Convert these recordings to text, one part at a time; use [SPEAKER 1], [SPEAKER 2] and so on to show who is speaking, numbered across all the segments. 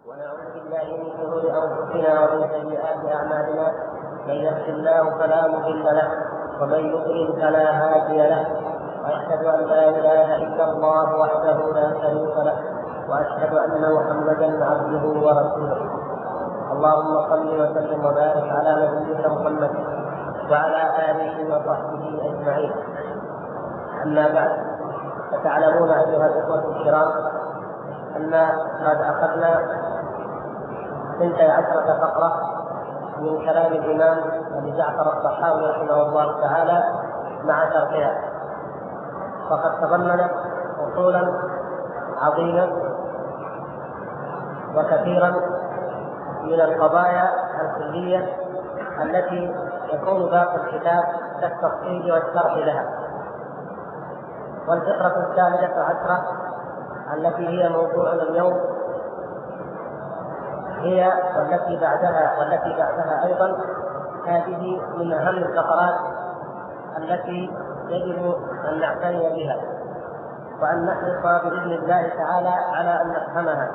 [SPEAKER 1] ونعوذ بالله من شرور انفسنا ومن سيئات اعمالنا، من يهد الله فلا مضل له ومن يضلل فلا هادي له، واشهد ان لا اله الا الله وحده لا شريك له، واشهد ان محمدا عبده ورسوله. اللهم صل وسلم وبارك على نبيك محمد وعلى اله وصحبه اجمعين. اما بعد، فتعلمون ايها الاخوه الكرام ان قد اخذنا 12 فقره من كلام الامام ابي جعفر الطحاوي رحمه الله تعالى مع شرحها، فقد تضمنت اصولا عظيمه وكثيرا من القضايا الكليه التي يكون باقي الكتاب كالتفصيل والشرح لها. والفقره 13 التي هي موضوعنا اليوم هي والتي بعدها أيضا، هذه من أهم الفقرات التي يجب أن نعتني بها وأن نحرص بإذن الله تعالى على أن نفهمها،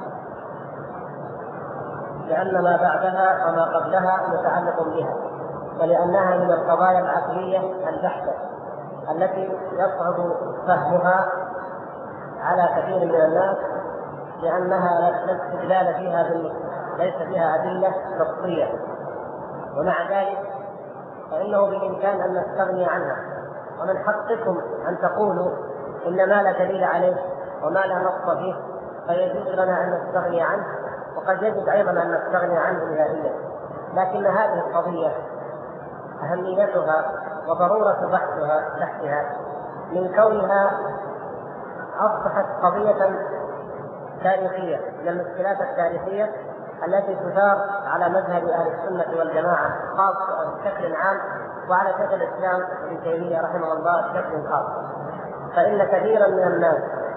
[SPEAKER 1] لأن ما بعدها وما قبلها متعلق بها، ولأنها من القضايا العقلية البحتة التي يصعب فهمها على كثير من الناس، لأنها لا استدلال فيها ليس فيها أدلة نصية، ومع ذلك فإنه بالإمكان أن نستغني عنها. ومن حقكم أن تقولوا إن ما لا دليل عليه وما لا نص فيه فيجوز لنا أن نستغني عنه، وقد يجب أيضا أن نستغني عنه نهائيا. لكن هذه القضية أهميتها وضرورة بحثها من كونها أصبحت قضية تاريخية من المشكلات التاريخية التي تثار على مذهب أهل السنة والجماعة خاصة بشكل عام، وعلى شيخ الإسلام ابن تيمية رحمه الله بشكل خاص. فإن كثيرا من الناس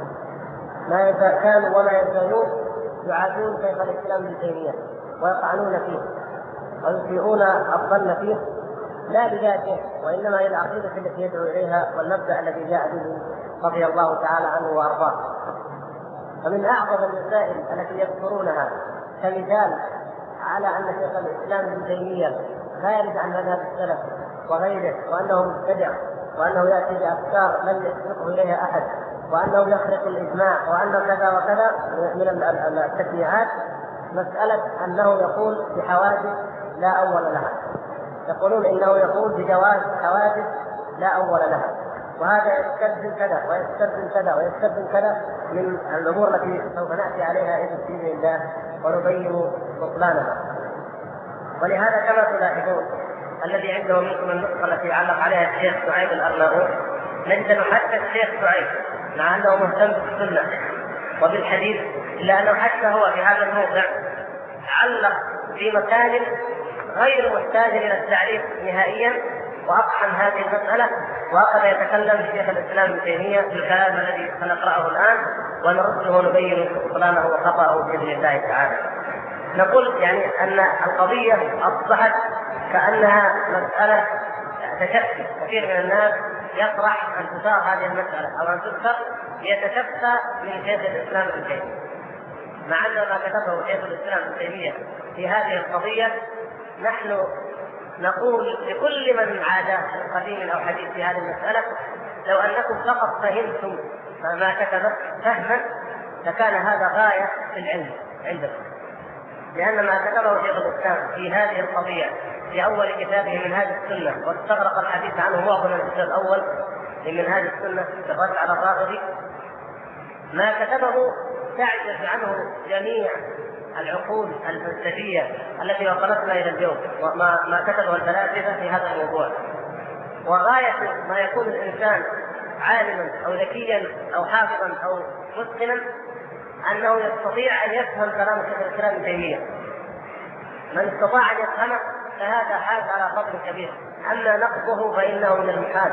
[SPEAKER 1] ما كانوا وما يزالون يعادون شيخ الإسلام ابن تيمية ويطعنون فيه ويسيئون الظن فيه، لا بذاته وإنما هي العقيدة التي يدعو إليها والمبدأ الذي جاء به رضي الله تعالى عنه وأرضاه. ومن أعظم المسائل التي يذكرونها كمثال على أن شيخ الإسلام ابن تيمية خارج عن مذهب السلف وغيره، وأنه مبتدع، وأنه يأتي بأفكار لم يسبقه إليها أحد، وأنه يخرق الإجماع، وأنه كذا وكذا من التشريعات، مسألة أنه يقول بحوادث لا أول لها. يقولون إنه يقول بجواز حوادث لا أول لها، وهذا يستلزم كذا ويستلزم كذا ويستلزم كذا من الأمور التي سوف نأتي عليها بإذن الله ونبين بطلانها. ولهذا كما تلاحظون الذي عنده منكم النسخة التي علق عليها الشيخ سعيد الأرناؤوط، نجد أنه حتى الشيخ سعيد مع أنه مهتم بالسنة وبالحديث، إلا أنه حتى هو في هذا الموضع علق في مكان غير محتاج إلى التعريف نهائيا، وأقحم هذه المسألة، وأخذ يتكلم شيخ الإسلام ابن تيمية في الكلام الذي سنقرأه الآن ونرده ونبين بطلانه وخطأه بإذن الله تعالى. نقول يعني أن القضية أصبحت كأنها مسألة تشفي. كثير من الناس يطرح أن تثار هذه المسألة أو أن تذكر ليتشفى من شيخ الإسلام ابن تيمية، مع أن ما كتبه شيخ الإسلام ابن تيمية في هذه القضية نحن نقول لكل من عاد قديم أو حديث في هذه المسألة، لو أنكم فقط فهمتم ما كتبه فهما لكان هذا غاية في العلم عندكم، لأن ما كتبه شيخ الإسلام في هذه القضية في أول كتابه منهاج السنة، واستغرق الحديث عنه معظم الجزء الأول من منهاج السنة في الرد على الرافضي، ما كتبه تعجز عنه جميع العقول الفلسفية التي وصلتنا إلى اليوم، وما كتبه الفلاسفة في هذا الموضوع. وغاية ما يكون الإنسان عالما أو ذكيا أو حافظا أو متقنا أنه يستطيع أن يفهم كلام شيخ الإسلام ابن تيمية. من استطاع أن يفهمه فهذا حاز على فضل كبير. أما نقضه فإنه من المحال،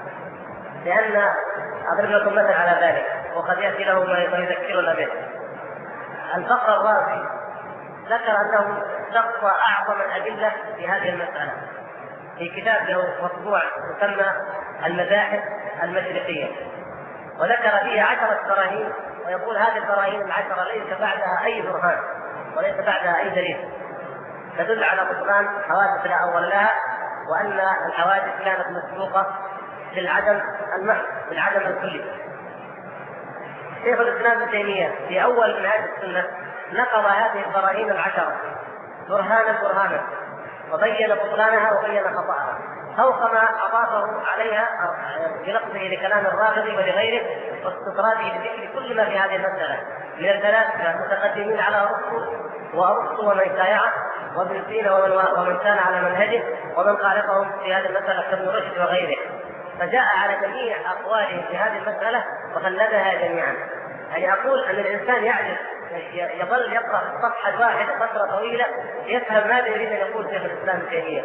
[SPEAKER 1] لأن أضرب لكم مثل على ذلك وقد يأتي له ما يذكرنا به. الفقر الرازي ذكر أنه استقصى أعظم الأدلة في هذه المسألة في كتاب له مطبوع يسمى المباحث المشرقية، وذكر فيه 10 براهين، ويقول هذه البراهين 10 ليس بعدها أي برهان وليس بعدها أي دليل تدل على بطلان حوادث لا أول لها، وأن الحوادث كانت مسبوقة بالعدم المحض، بالعدم الكلي. شيخ الإسلام ابن تيمية في أول منهاج السنة نقض هذه البراهين العشرة برهانا وبين بطلانها وبين خطأها فوق ما أضافه عليها بنقضه لكلام الراغب ولغيره واستطراده لذكر كل ما في هذه المسألة من الفلاسفة المتقدمين على وأرسطو ومن شايعه وابن سينا ومن كان على منهجه ومن خالفهم في هذه المسألة كابن رشد وغيره، فجاء على جميع أقوالهم في هذه المسألة وخلدها جميعا. يعني أقول أن الإنسان يعجز يظل يقرأ صفحة واحدة فترة طويلة يفهم ماذا يريد أن يقول شيخ الإسلام ابن تيمية.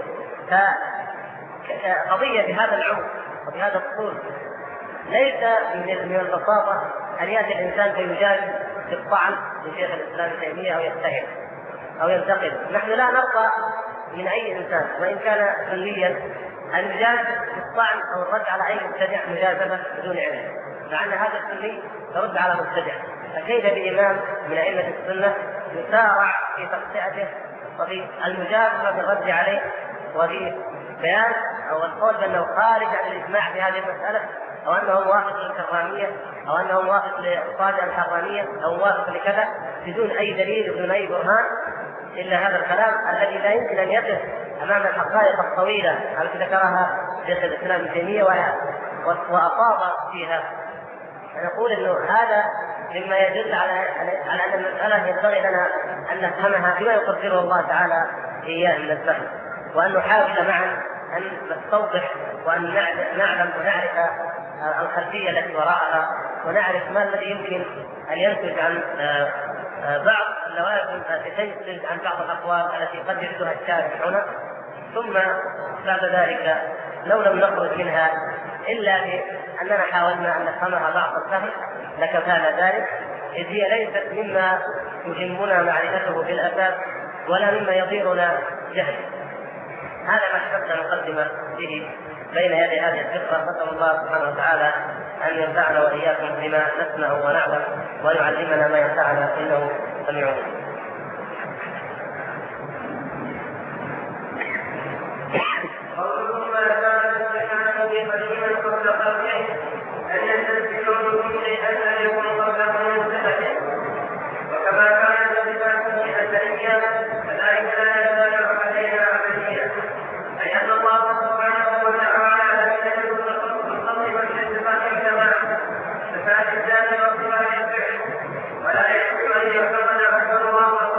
[SPEAKER 1] فقضية بهذا العمق وبهذا الطول ليس من البساطة أن يأتي الإنسان فيجادل بالطعن لشيخ الإسلام ابن تيمية أو يتهم أو ينتقد. نحن لا نرضى من أي إنسان وإن كان سنيا أن يجادل بالطعن أو الرد على أي مبتدع مجازفة بدون علم، مع أن هذا السني يرد على مبتدع. فكيف بإمام من أئمة السنة يسارع في تقطيعته وفي المجازفة بالرد عليه وفي بيان أو القول بأنه خارج عن الإجماع في هذه المسألة، أو أنه موافق للكرامية أو أنه موافق للصادق الحرانية أو موافق لكذا بدون أي دليل بدون أي برهان، إلا هذا الكلام الذي لا يمكن أن يقف أمام الحقائق الطويلة التي ذكرها شيخ الإسلام ابن تيمية وأفاض فيها. نقول أنه هذا مما يدل على أن المسألة ينبغي لنا أن نفهمها بما يقدره الله تعالى إياه من الفهم، وأن نحاول معا أن نستوضح وأن نعلم ونعرف الخلفية التي وراءها، ونعرف ما الذي يمكن أن ينتج عن بعض اللوازم التي تنتج عن بعض الأقوال التي قد يردها الشارع هنا، ثم بعد ذلك لو لم نخرج منها إلا بأننا حاولنا أن نفهمها بعض الفهم لكفانا ذلك، إذ هي ليست مما يهمنا معرفته بالأساس ولا مما يضيرنا جهل. هذا ما حدثنا نقدم به بين يدي هذه الفكرة. نسأل الله سبحانه وتعالى أن ينفعنا وإياكم بما نسمع ونعلم ويعلمنا ما ينفعنا إنه سميع عليم.
[SPEAKER 2] وكما كان صفاته أزلية فذلك لا يزال علينا أبديا، أي أن الله سبحانه وتعالى لم يكن بالقصد والصفات الكمال صفات الذات وصفات الفعل، ولا يمكن أن يعتقد أكثر الله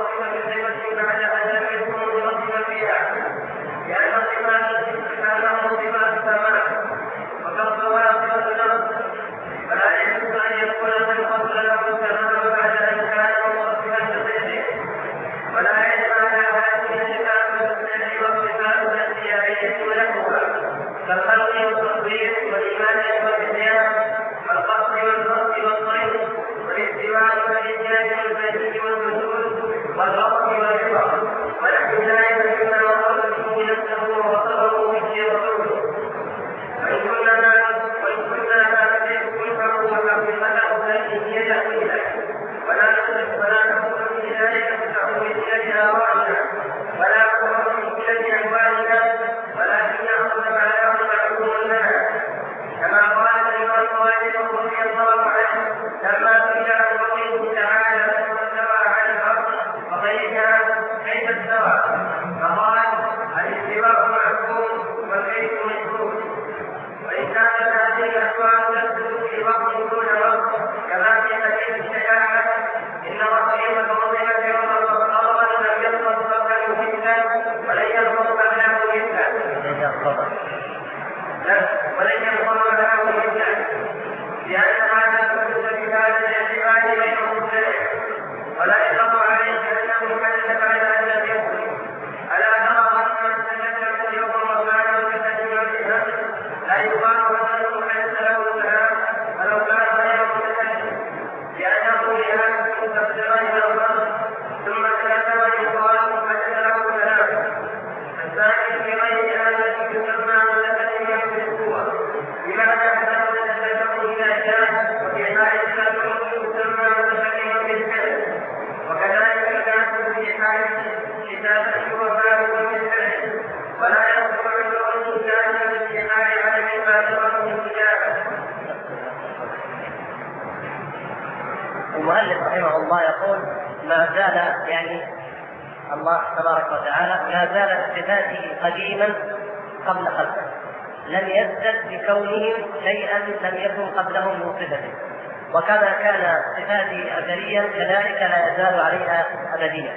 [SPEAKER 1] رحمه الله يقول: ما زال الله تبارك وتعالى ما زال صفاته قديما قبل خلقه، لم يزدد بكونهم شيئا لم يكن قبلهم من صفته، وكما كان صفاته أزليا كذلك لا يزال عليها أبديا.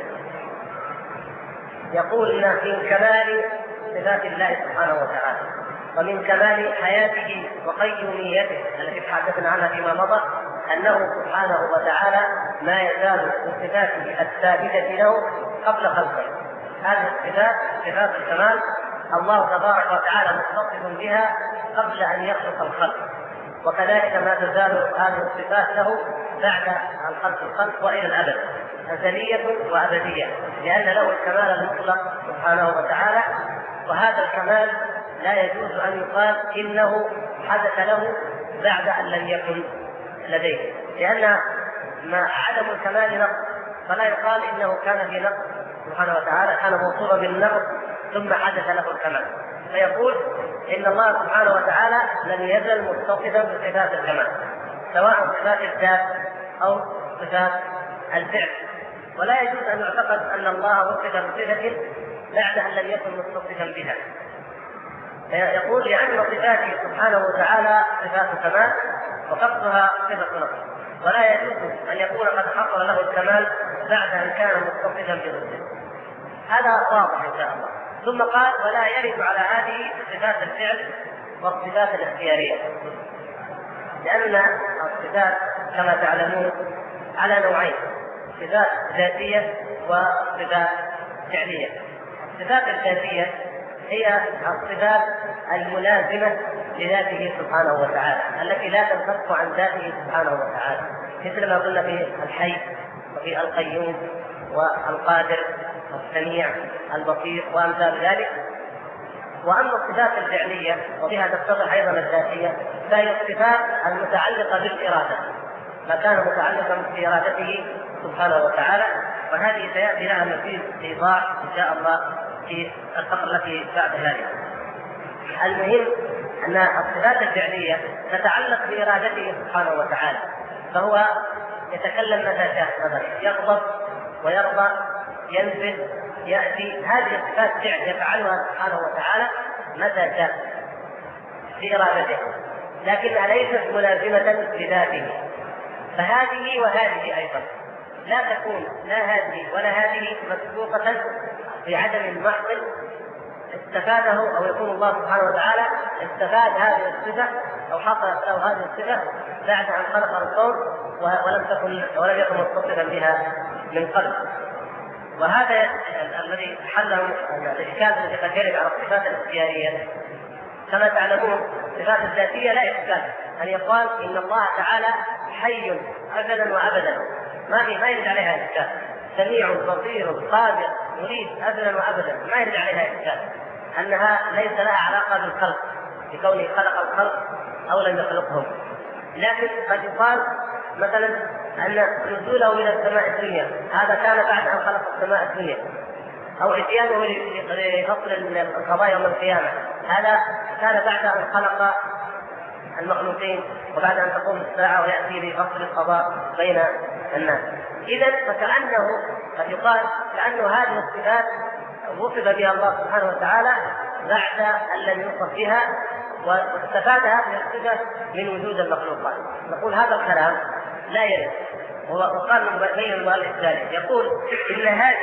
[SPEAKER 1] يقول: إن من كمال صفات الله سبحانه وتعالى ومن كمال حياته وقيوميته التي تحدثنا عنها فيما مضى أنه سبحانه وتعالى ما يزال بصفاته الثابتة له قبل خلقه. هذه الصفات صفات الكمال الله تبارك وتعالى متصف بها قبل أن يخلق الخلق، وكذلك ما تزال هذه الصفات له بعد أن خلق الخلق وإلى الأبد، أزلية وأبدية، لأن له الكمال المطلق سبحانه وتعالى. وهذا الكمال لا يجوز أن يقال إنه حدث له بعد أن لم يكن لديه، لأن ما عدم الكمال نقص، فلا يقال إنه كان في نقص سبحانه وتعالى، كان موصوفا بالنقص ثم حدث له الكمال. فيقول إن الله سبحانه وتعالى لم يزل متصفا بصفات الكمال، سواء صفات الذات أو صفات الفعل، ولا يجوز أن يعتقد أن الله وصف بصفة بعد أن لم يكن متصفا بها. يقول: لأن صفاته سبحانه وتعالى صفات كمال وقصدها صفة نقص، ولا يجوز أن يكون قد حصل له الكمال بعد أن كان متصفا بضده. هذا واضح إن شاء الله. ثم قال: ولا يرد على هذه صفات الفعل والصفات الاختيارية، لأن الصفات كما تعلمون على نوعين: صفات ذاتية وصفات فعلية. الصفات الذاتية هي الصفات الملازمة لذاته سبحانه وتعالى التي لا تنفك عن ذاته سبحانه وتعالى، مثل ما قلنا في الحي وفي القيوم والقادر والسميع البصير وأمثال ذلك. وأما الصفات الفعلية وبها تتضح أيضا الذاتية فهي الصفات المتعلقة بالإرادة، ما كان متعلقا بإرادته سبحانه وتعالى، وهذه سيأتي لها مزيد إيضاح إن شاء الله في الفقرة التي بعد ذلك. المهم أن الصفات الفعلية تتعلق بإرادته سبحانه وتعالى، فهو يتكلم متى شاء، مثلا يغضب ويرضى، ينزل، يأتي، هذه الصفات فعل يفعلها سبحانه وتعالى متى شاء بإرادته، لكنها ليست ملازمة لذاته. فهذه وهذه أيضا لا تكون لا هذه ولا هذه مسبوقة بعدم محض استفاده، أو يكون الله سبحانه وتعالى استفاد هذه الصفة أو حصلت له هذه الصفة بعد أن خلق الكون ولم يكن متصفا بها من قبل. وهذا الذي حله الإشكال الذي قد يرد على الصفات الاختيارية. كما تعلمون الصفات الذاتية لا إشكال أن يقال إن الله تعالى حي أبدا وأبدا، ما يرد عليها إشكال، سميع بصير قادر مريد أبدا وأبدا، ما يرد عليها إشكال، أنها ليس لها علاقة بالخلق بكونه خلق الخلق أو لم يخلقهم. لكن قد يقال مثلا أن نزوله إلى السماء الدنيا هذا كان بعد أن خلق السماء الدنيا، أو إتيانه لفصل القضاء يوم القيامة هذا كان بعد أن خلق المخلوقين وبعد أن تقوم الساعة ويأتي بفصل القضاء بين الناس. إذن فكأنه قد يقال كأنه هذه الصفات وصف بها الله سبحانه وتعالى بعد أن لم يوصف بها، واستفاد هذه الصفة من وجود المخلوقات. نقول هذا الكلام لا يرد. وقال بين المؤلف ذلك يقول إن هذه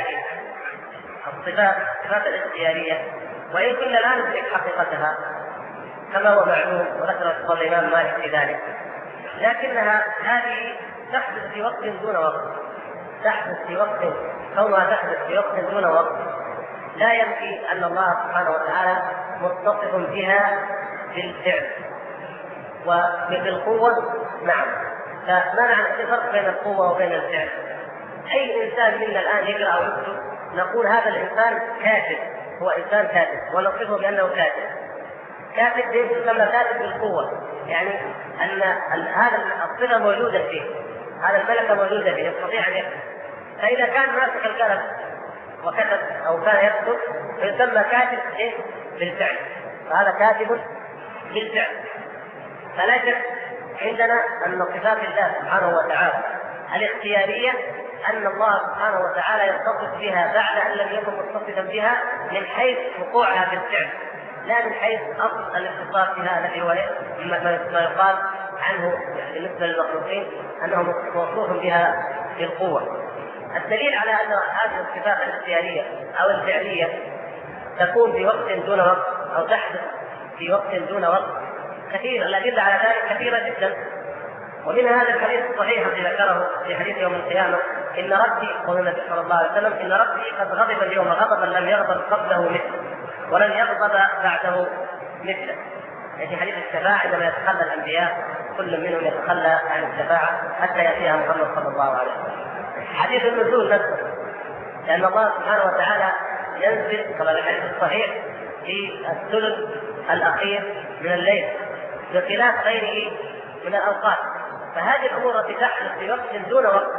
[SPEAKER 1] الصفات الاختيارية وإن كنا لا ندرك حقيقتها كما هو معلوم وذكر الإمام مالك في ذلك، لكنها هذه تحدث في وقت دون وقت، تحدث في وقت، كونها تحدث في وقت دون وقت لا ينفي أن الله سبحانه وتعالى متصف بها بالفعل وبالقوة. نعم، فما معنى الفرق بين القوة وبين الفعل؟ أي إنسان منا الآن يقرأ أو يكتب نقول هذا الإنسان كاتب، هو إنسان كاتب ونصفه بأنه كاتب. كاتب يسمى كاتب بالقوة، يعني أن هذا الصفة موجودة فيه، هذا الملكة موجودة فيه، يستطيع أن يكتب. فإذا كان ماسك القلم وكتب أو كان يكتب فيسمى كاتب بالفعل، فهذا كاتب بالفعل. فلا شك عندنا أن صفات الله سبحانه وتعالى الاختيارية أن الله سبحانه وتعالى يتصف بها بعد أن لم يكن متصفا بها من حيث وقوعها في الفعل، لا من حيث أصل الاتصاف بها الذي هو ما يقال عنه بالنسبة للمخلوقين أنه موصوف بها بالقوة. الدليل على أن هذه الصفات الاختيارية أو الفعلية تكون في وقت دون وقت أو تحدث في وقت دون وقت كثير، الأدلة على ذلك كثيرة جدا. ومن هذا الحديث الصحيح الذي ذكره في حديث يوم القيامة إن ربي، قول النبي صلى الله عليه وسلم إن ربي قد غضب اليوم غضبا لم يغضب قبله مثله ولن يغضب بعده مثله. في حديث الشفاعة عندما يتخلى الأنبياء كل منهم يتخلى عن الشفاعة حتى يأتيها محمد صلى الله عليه وسلم. حديث النزول نفسه لأن الله سبحانه وتعالى ينزل كما في الحديث الصحيح في الثلث الأخير من الليل بخلاف غيره من الأوقات. فهذه الأمور التي تحدث في وقت دون وقت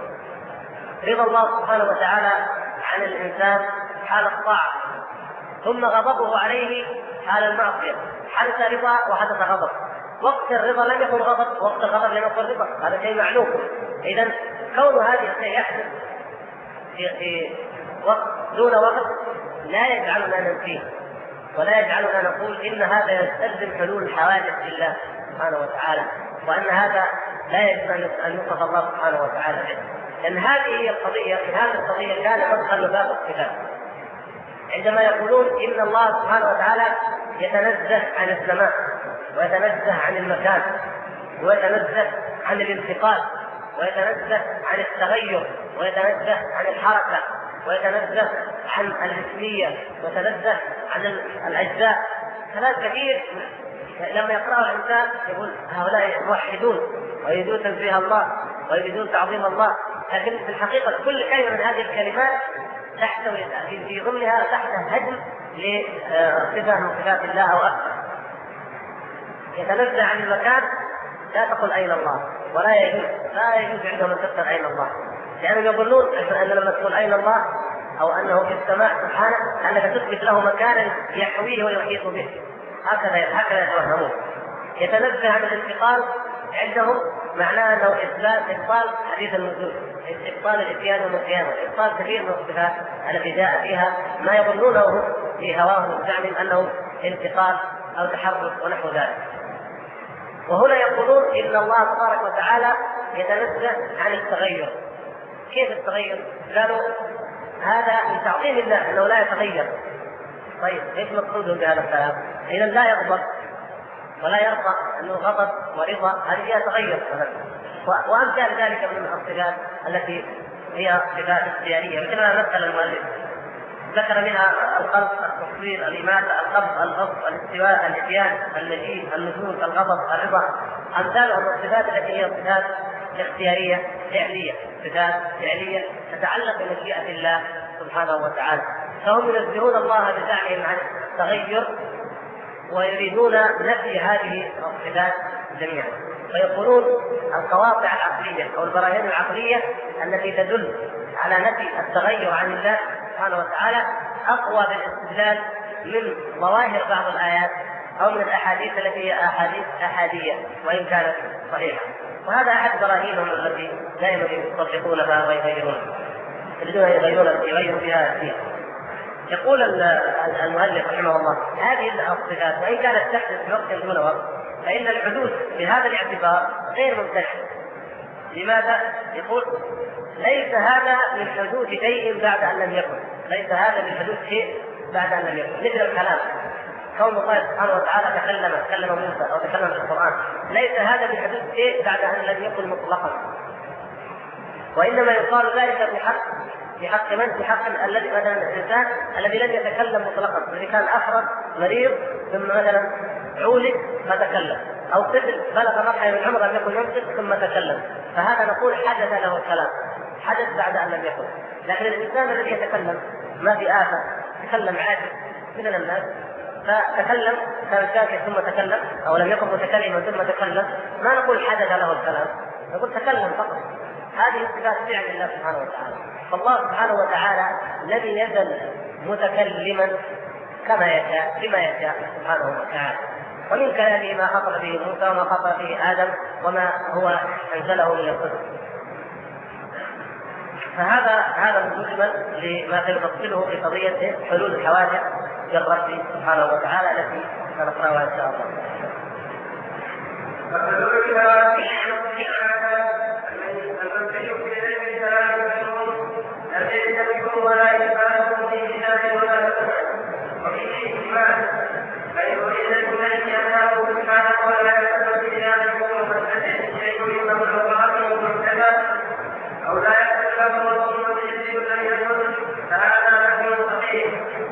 [SPEAKER 1] رضا الله سبحانه وتعالى عن الإنسان حال الطاعة، ثم غضبه عليه حال المعصية، حدث رضا وحدث غضب. وقت الرضا لم يكن غضب، وقت الغضب لم يكن رضا، هذا شيء معلوم. إذن كون هذه الشيء يحدث في وقت دون وقت لا يجعلنا ننفيه ولا يجعلنا نقول إن هذا يستلزم حلول الحوادث لله سبحانه وتعالى، وأن هذا لا يجب أن يوصف الله سبحانه وتعالى به. لأن هذه هي القضية، في هذه القضية كان مدخل باب الصفات عندما يقولون إن الله سبحانه وتعالى يتنزه عن السماء ويتنزه عن المكان ويتنزه عن الانتقال ويتنزه عن التغير ويتنزه عن الحركة ويتنزه عن الجسمية ويتنزه عن الأجزاء. كلام كثير لما يقرأه الإنسان يقول هؤلاء موحدون ويريدون تنزيه الله ويريدون تعظيم الله، لكن في الحقيقة كل كلمة من هذه الكلمات تحتوي في ضمنها تحت هدم لصفة من صفات الله أو أكثر. يتنزه عن المكان لا تقل أين الله، لا يجوز عندهم أن تقل أين الله، لأنهم يظنون أن لما تقول أين الله أو أنه في السماء سبحانه أنك تثبت له مكانا يحويه ويحيط به، هكذا يتوهمون. يتنزه عن الانتقال عندهم معناه أنه إبطال حديث النزول، إبطال الإتيان يوم القيامة، إبطال كثير من الصفات التي جاء فيها ما يظنونه في هواهم وزعمهم أنه انتقال أو تحرك ونحو ذلك. وهنا يقولون إن الله تبارك وتعالى يتنزه عن التغير. كيف التغير؟ قالوا هذا من تعظيم الله أنه لا يتغير. طيب ايش مقصودهم بهذا الكلام؟ إذا لا يغضب ولا يرضى، أنه غضب ورضا هذه فيها تغير وأمثال ذلك من الصفات التي هي صفات اختيارية، مثل ما مثل المؤلف ذكر منها الخلق، التصوير، الإماتة، القبض، الغضب، الاستواء، الإتيان، المجيء، النزول، الغضب، الرضا. أمثالهم الصفات التي هي صفات اختيارية فعلية، صفات فعلية تتعلق بمشيئة الله سبحانه وتعالى. فهم ينزهون الله بزعمهم عن التغير ويريدون نفي هذه الصفات جميعا، فيقولون القواطع العقلية أو البراهين العقلية التي تدل على نفي التغير عن الله سبحانه وتعالى أقوى بالاستدلال من ظواهر بعض الآيات أو من الأحاديث التي هي أحاديث أحادية وإن كانت صحيحة. وهذا أحد براهينهم التي دائما يطبقونها ويغيرونها، يريدون يغيروا فيها الدين. يقول المؤلف رحمه الله هذه الصفات وإن كانت تحدث في وقت دون وقت فإن الحدوث بهذا الاعتبار غير ممتنع. لماذا؟ يقول ليس هذا من حدوث شيء بعد أن لم يكن، ليس هذا من حدوث شيء بعد أن لم يكن، مثل الكلام كون الله سبحانه وتعالى تكلم موسى أو تكلم في القرآن، ليس هذا من حدوث شيء بعد أن لم يكن مطلقا، وإنما يقال ذلك في حق من؟ في حق الذي مثلا الإنسان الذي لم يتكلم مطلقا، الذي كان أفرد مريض ثم مثلا عولج فتكلم، أو طفل بلغ مرحلة من العمر لم يكن ينطق ثم تكلم، فهذا نقول حدث له الكلام، حدث بعد أن لم يكن. لكن الإنسان الذي يتكلم ما في آفة، تكلم عادي مثل الناس، فتكلم كان ساكت ثم تكلم أو لم يكن متكلما ثم تكلم، ما نقول حدث له الكلام، نقول تكلم فقط. هذه صفات فعل الله سبحانه وتعالى. فالله سبحانه وتعالى لم يزل متكلما كما يشاء بما يشاء سبحانه وتعالى. ومن كلامه ما خطب به موسى وما خطب به آدم وما هو أنزله من الكتب. فهذا مجمل لما سيفصله في قضية حلول الحوادث بالرب سبحانه وتعالى التي سنقرأها إن شاء الله.
[SPEAKER 2] أو لا يتكلم الرسول لم يكن فهذا نحن صحيح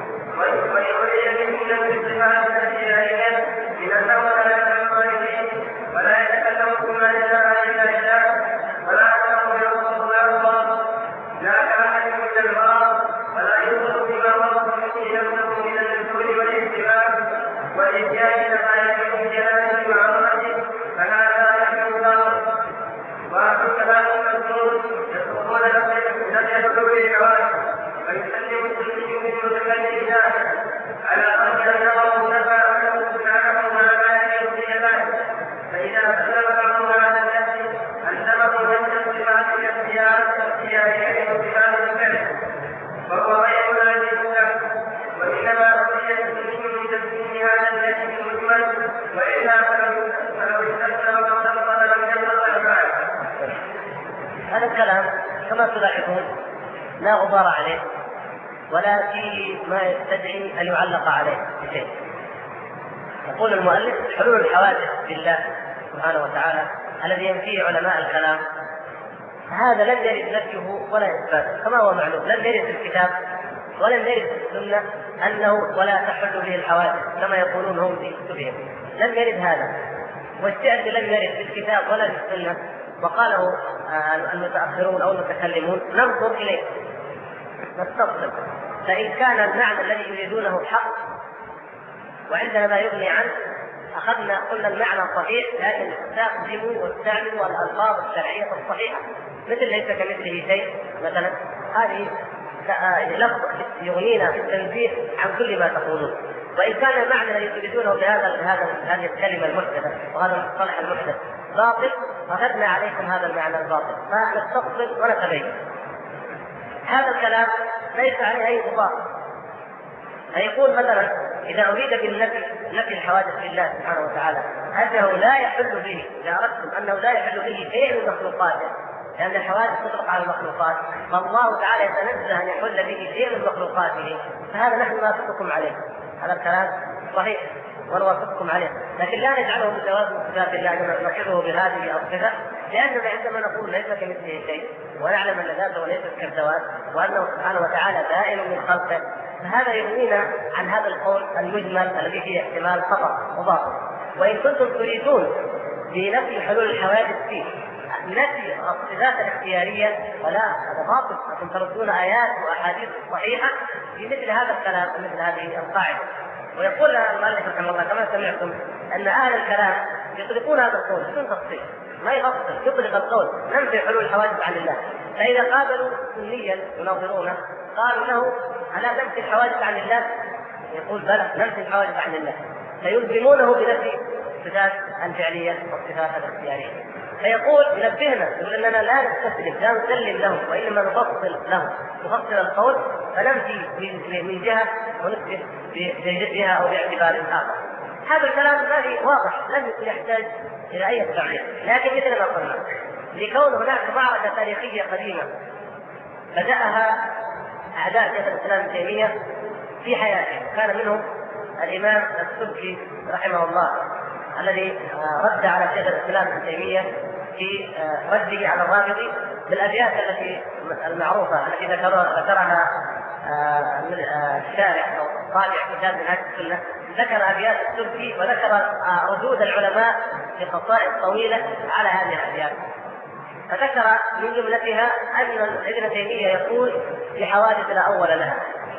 [SPEAKER 2] ويريد من الاتفاق الاشياء من انه لا يتكلم ولا يتكلم بما جاء الا الله ولا يتكلم الله لا كان من الغرض ولا يوصف بما وصف به نفسه من الجسور والاتفاق والاتيان كما يكون جلاله معرفته فهذا نحن الله وفي كلام المذكور يصرفون لم يدخلوا به العوالم ويسلم الكلي من متكلم ذاته على ان انه نفى انه سبحانه ولا يليق بجلاله فاذا سلم بعضهم على الناس انه من صفات الاختيار يليق بهذا الفعل وهو غير الذي له وانما بقي الكلي من تسليم هذا الذي المجمل والا فلو استسلم فقد لم يبلغ الفعل.
[SPEAKER 1] هذا الكلام كما تلاحظون لا غبار عليه ولا فيه ما يستدعي أن يعلق عليه بشيء. يقول المؤلف حلول الحوادث بالله سبحانه وتعالى الذي ينفيه علماء الكلام هذا لم يرد نفيه ولا إثباته كما هو معلوم، لم يرد في الكتاب ولم يرد في السنة أنه ولا تحل به الحوادث كما يقولون هم في كتبهم، لم يرد هذا. والشعر لم يرد في الكتاب ولا في السنة وقاله المتأخرون أو المتكلمون ننظر إليه نستفصل، فإن كان المعنى الذي يريدونه حق وعندنا ما يغني عنه أخذنا قلنا المعنى صحيح، لكن استخدموا واستعملوا الألفاظ الشرعية الصحيحة مثل ليس كمثله شيء مثلا، هذه لفظ يغنينا في التنزيه عن كل ما تقولون. وإن كان المعنى الذي تريدونه بهذه الكلمة المحدثة وهذا المصطلح المحدث باطل أخذنا عليكم هذا المعنى الباطل فنستفصل ونتبين. هذا الكلام ليس عليه أي غبار. فيقول مثلا إذا أريد بالنفي نفي الحوادث لله سبحانه وتعالى أنه لا يحل به، إذا أردتم أنه لا يحل به شيء من مخلوقاته لأن الحوادث تطلق على المخلوقات فالله تعالى يتنزه أن يحل به شيء من مخلوقاته، فهذا نحن نوافقكم عليه، هذا الكلام صحيح ونوافقكم عليه، لكن لا نجعله بجواز من صفات الله ننكره بهذه الصفة، لأننا عندما نقول ليس كمثله شيء ونعلم أن ذاته ليست كالذوات وأنه سبحانه وتعالى دائم من خلقه، فهذا يغنينا عن هذا القول المجمل الذي فيه احتمال خطأ وباطل. وإن كنتم تريدون بنفي حلول الحوادث فيه نفي الصفات الاختيارية فلا، هذا باطل، أنتم تردون آيات وأحاديث صحيحة في مثل هذا الكلام ومثل هذه القاعدة. ويقول المؤلف رحمه الله كما سمعتم أن أهل الكلام يطلقون هذا القول بدون تفصيل، ما يفصل، يطلق القول ننفي حلول الحوادث عن الله. فإذا قابلوا سنيا يناظرونه قالوا له ألا ننفي الحوادث عن الله؟ يقول بلى ننفي الحوادث عن الله، فيلزمونه بنفي الصفات الفعلية والصفات الاختيارية. فيقول ينبهنا يقول أننا لا نستسلم لا نسلم لهم وإنما نفصل لهم، نفصل القول فننفي من جهة ونثبت بجهة أو باعتبار آخر. هذا الكلام ما واضح لم يحتاج إلى أي تعليق، لكن مثل ما قلنا لكون هناك معركة تاريخية قديمة بدأها أعداء شيخ الإسلام ابن تيمية في حياته، كان منهم الإمام السبكي رحمه الله الذي رد على شيخ الإسلام ابن تيمية في رده على الرافضي بالأبيات التي المعروفة التي ذكرها الشارح أو طالع كتاب منهاج السنة، ذكر أبيات السبكي وذكر ردود العلماء في قصائد طويلة على هذه الأبيات، فذكر من جملتها أن ابن تيمية يقول في حوادث لا أول لها،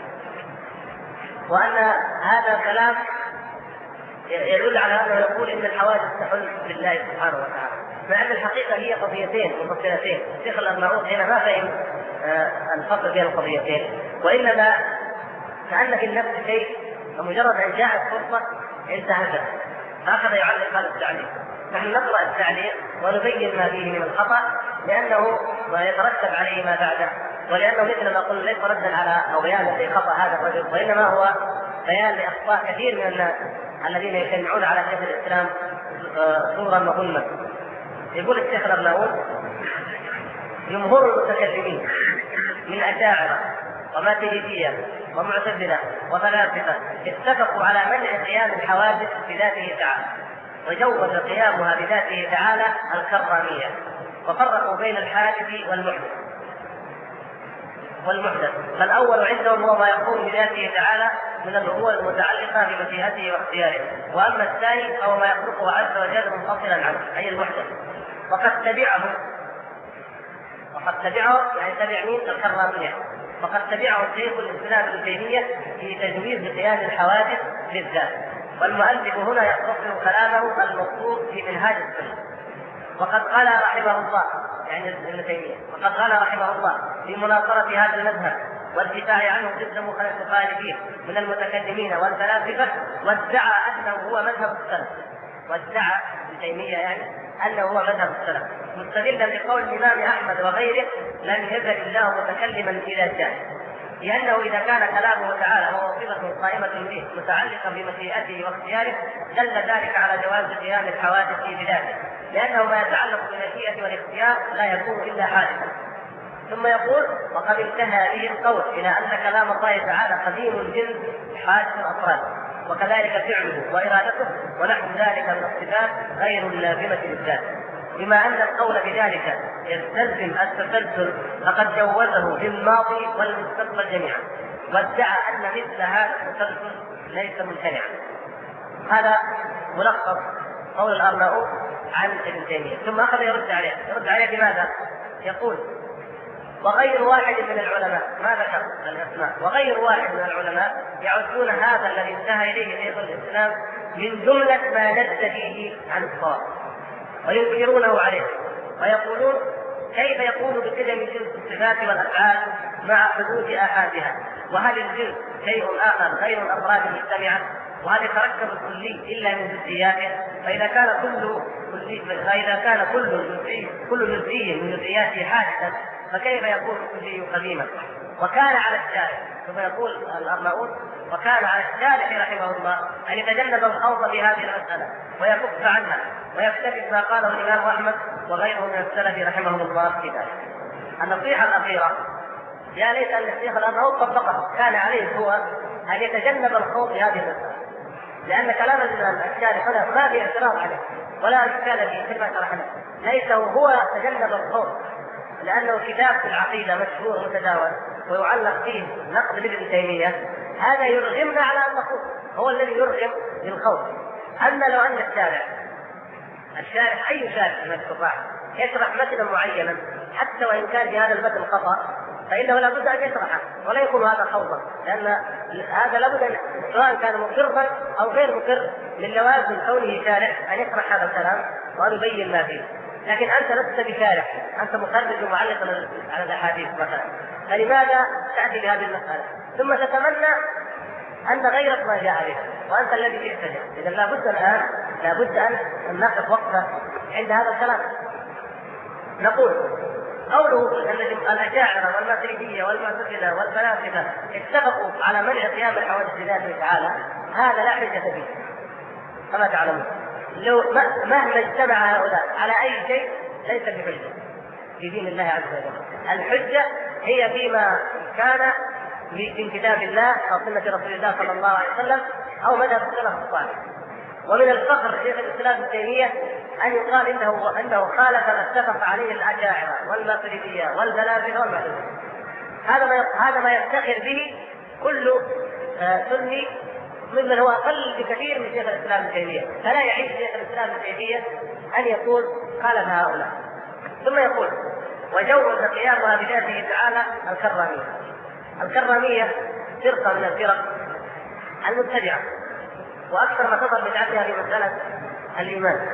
[SPEAKER 1] وأن هذا الكلام يدل على أنه يقول إن الحوادث تحل بالله سبحانه وتعالى، مع أن الحقيقة هي قضيتين منفصلتين. الشيخ الأرناؤوط هنا ما فهم الفصل بين القضيتين، وإنما كأن في النفس شيء فمجرد أن جاءت فرصة انتهت، هكذا يعلق هذا التعليق. نحن نقرأ التعليق ونبين ما فيه من الخطأ لأنه ما يترتب عليه ما بعده ولأنه مثل ما قلنا ليس ردا على أو بيانا لخطأ هذا الرجل، وإنما هو بيان لأخطاء كثير من الناس الذين يجتمعون على شيخ الإسلام صورا وظلما. يقول الشيخ الأرناؤوط: جمهور المتكلمين من أشاعرة وماتريدية ومعتزلة وفلاسفة اتفقوا على منع قيام الحوادث بذاته تعالى، وجوز قيامها بذاته تعالى الكرامية، وفرقوا بين الحادث والمحدث. فالأول عندهم هو ما يقوم بذاته تعالى من الأمور المتعلقة بمشيئته واختياره، وأما الثاني فهو ما يخلقه عز وجل منفصلا عنه أي المحدث. وقد تبعه يعني تبع مين؟ الكرامية. وقد تبعه شيخ الإسلام ابن تيمية في تجويز قيام الحوادث بالذات، والمؤلف هنا يختصر كلامه المقصود في منهاج السنة. وقد قال رحمه الله يعني ابن تيمية وقد قال رحمه الله في مناصرة هذا المذهب والدفاع عنه ضد المخالفين من المتكلمين والفلاسفة، وادعى أنه هو مذهب السلف. وادعى ابن تيمية يعني أنه هو مذهب السلف، مستدلا بقول الإمام أحمد وغيره: لم يزل الله متكلما إذا شاء، لأنه إذا كان كلامه تعالى هو صفة قائمة به متعلقة بمشيئته واختياره دل ذلك على جواز قيام الحوادث بذاته، لأنه ما يتعلق بالمشيئة والاختيار لا يكون إلا حادثا. ثم يقول: وقد انتهى به القول إلى أن كلام الله تعالى قديم الجنس حادث الأفراد، وكذلك فعله وإرادته ونحو ذلك من الصفات غير اللازمة للذات، بما أن القول بذلك يستلزم التسلسل فقد جوزه في الماضي والمستقبل جميعا، وادعى أن مثل هذا التسلسل ليس ممتنعا. هذا ملخص قول الأرناؤوط عن ابن تيمية. ثم أخذ يرد عليه بماذا؟ يقول: وغير واحد من العلماء، ما ذكر الأسماء، وغير واحد من العلماء يعدون هذا الذي انتهى إليه شيخ الإسلام من جملة ما ند فيه عن الصواب، وينكرونه عليه ويقولون: كيف يكون بقدم جنس الصفات والأفعال مع حدوث آحادها؟ وهل الجنس شيء آخر غير الأفراد المجتمعة؟ وهل يتركب الكلي إلا من جزئياته؟ فإذا كان كل جزئي من جزئياته حادثا فكيف يكون الكلي قديما؟ وكان على الشارع، ثم يقول الأرناؤوط: وكان على الشارع رحمه الله أن يتجنب الخوض في هذه المسألة ويكف عنها ويكتفي ما قاله الإمام أحمد وغيره من السلف رحمهم الله في ذلك. النصيحة الأخيرة: يا ليت أن الشيخ الأرناؤوط طبقه، كان عليه هو أن يتجنب الخوض في هذه المسألة، لأن كلام الشارع هنا ما في اعتراض عليه ولا إشكال فيه كما شرحنا، ليس هو تجنب الخوض، لأنه كتاب في العقيدة مشهور متداول ويعلق فيه نقد ابن تيمية، هذا يرغمنا على أن نخوض، هو الذي يرغم للخوض. أما لو أن الشارح أي شارح من الشراح يشرح متنا معينا حتى وإن كان في هذا المتن خطأ فإنه لا بد أن يشرحه ولا يكون هذا خوضا، لأن هذا لا بد سواء كان مقرا أو غير مقر من لوازم كونه شارح أن يشرح هذا الكلام وأن يبين ما فيه. لكن أنت لست بشارح، أنت مخرج ومعلق على الأحاديث مثلا، فلماذا تأتي بهذه المسألة ثم تتمنى أن غيرك ما جاء به وأنت الذي جئت به؟ إذا لابد أن نقف وقفة عند هذا الكلام. نقول: قوله أن الأشاعرة والماتريدية والمعتزلة والفلاسفة اتفقوا على منع قيام الحوادث بذاته تعالى، هذا لا حجة فيه كما تعلمون. لو مهما اجتمع هؤلاء على أي شيء ليس بحجة في دين الله عز وجل. الحجة هي فيما كان من كتاب الله أو سنة رسول الله صلى الله عليه وسلم أو مذهب السلف الصالح. ومن الفخر شيخ الإسلام ابن تيمية أن يقال إنه خالف ما اتفق عليه الأشاعرة والماتريدية والفلاسفة والمعتزلة. هذا ما يفتخر به كل سني ممن هو أقل بكثير من شيخ الإسلام ابن تيمية، فلا يعيش شيخ الإسلام ابن تيمية أن يقول خالف هؤلاء. ثم يقول: وجوز قيامها بذاته تعالى الكرامية. الكرامية فرقة من الفرق المبتدعة، وأكثر ما تظهر بدعتها في مسألة الإيمان،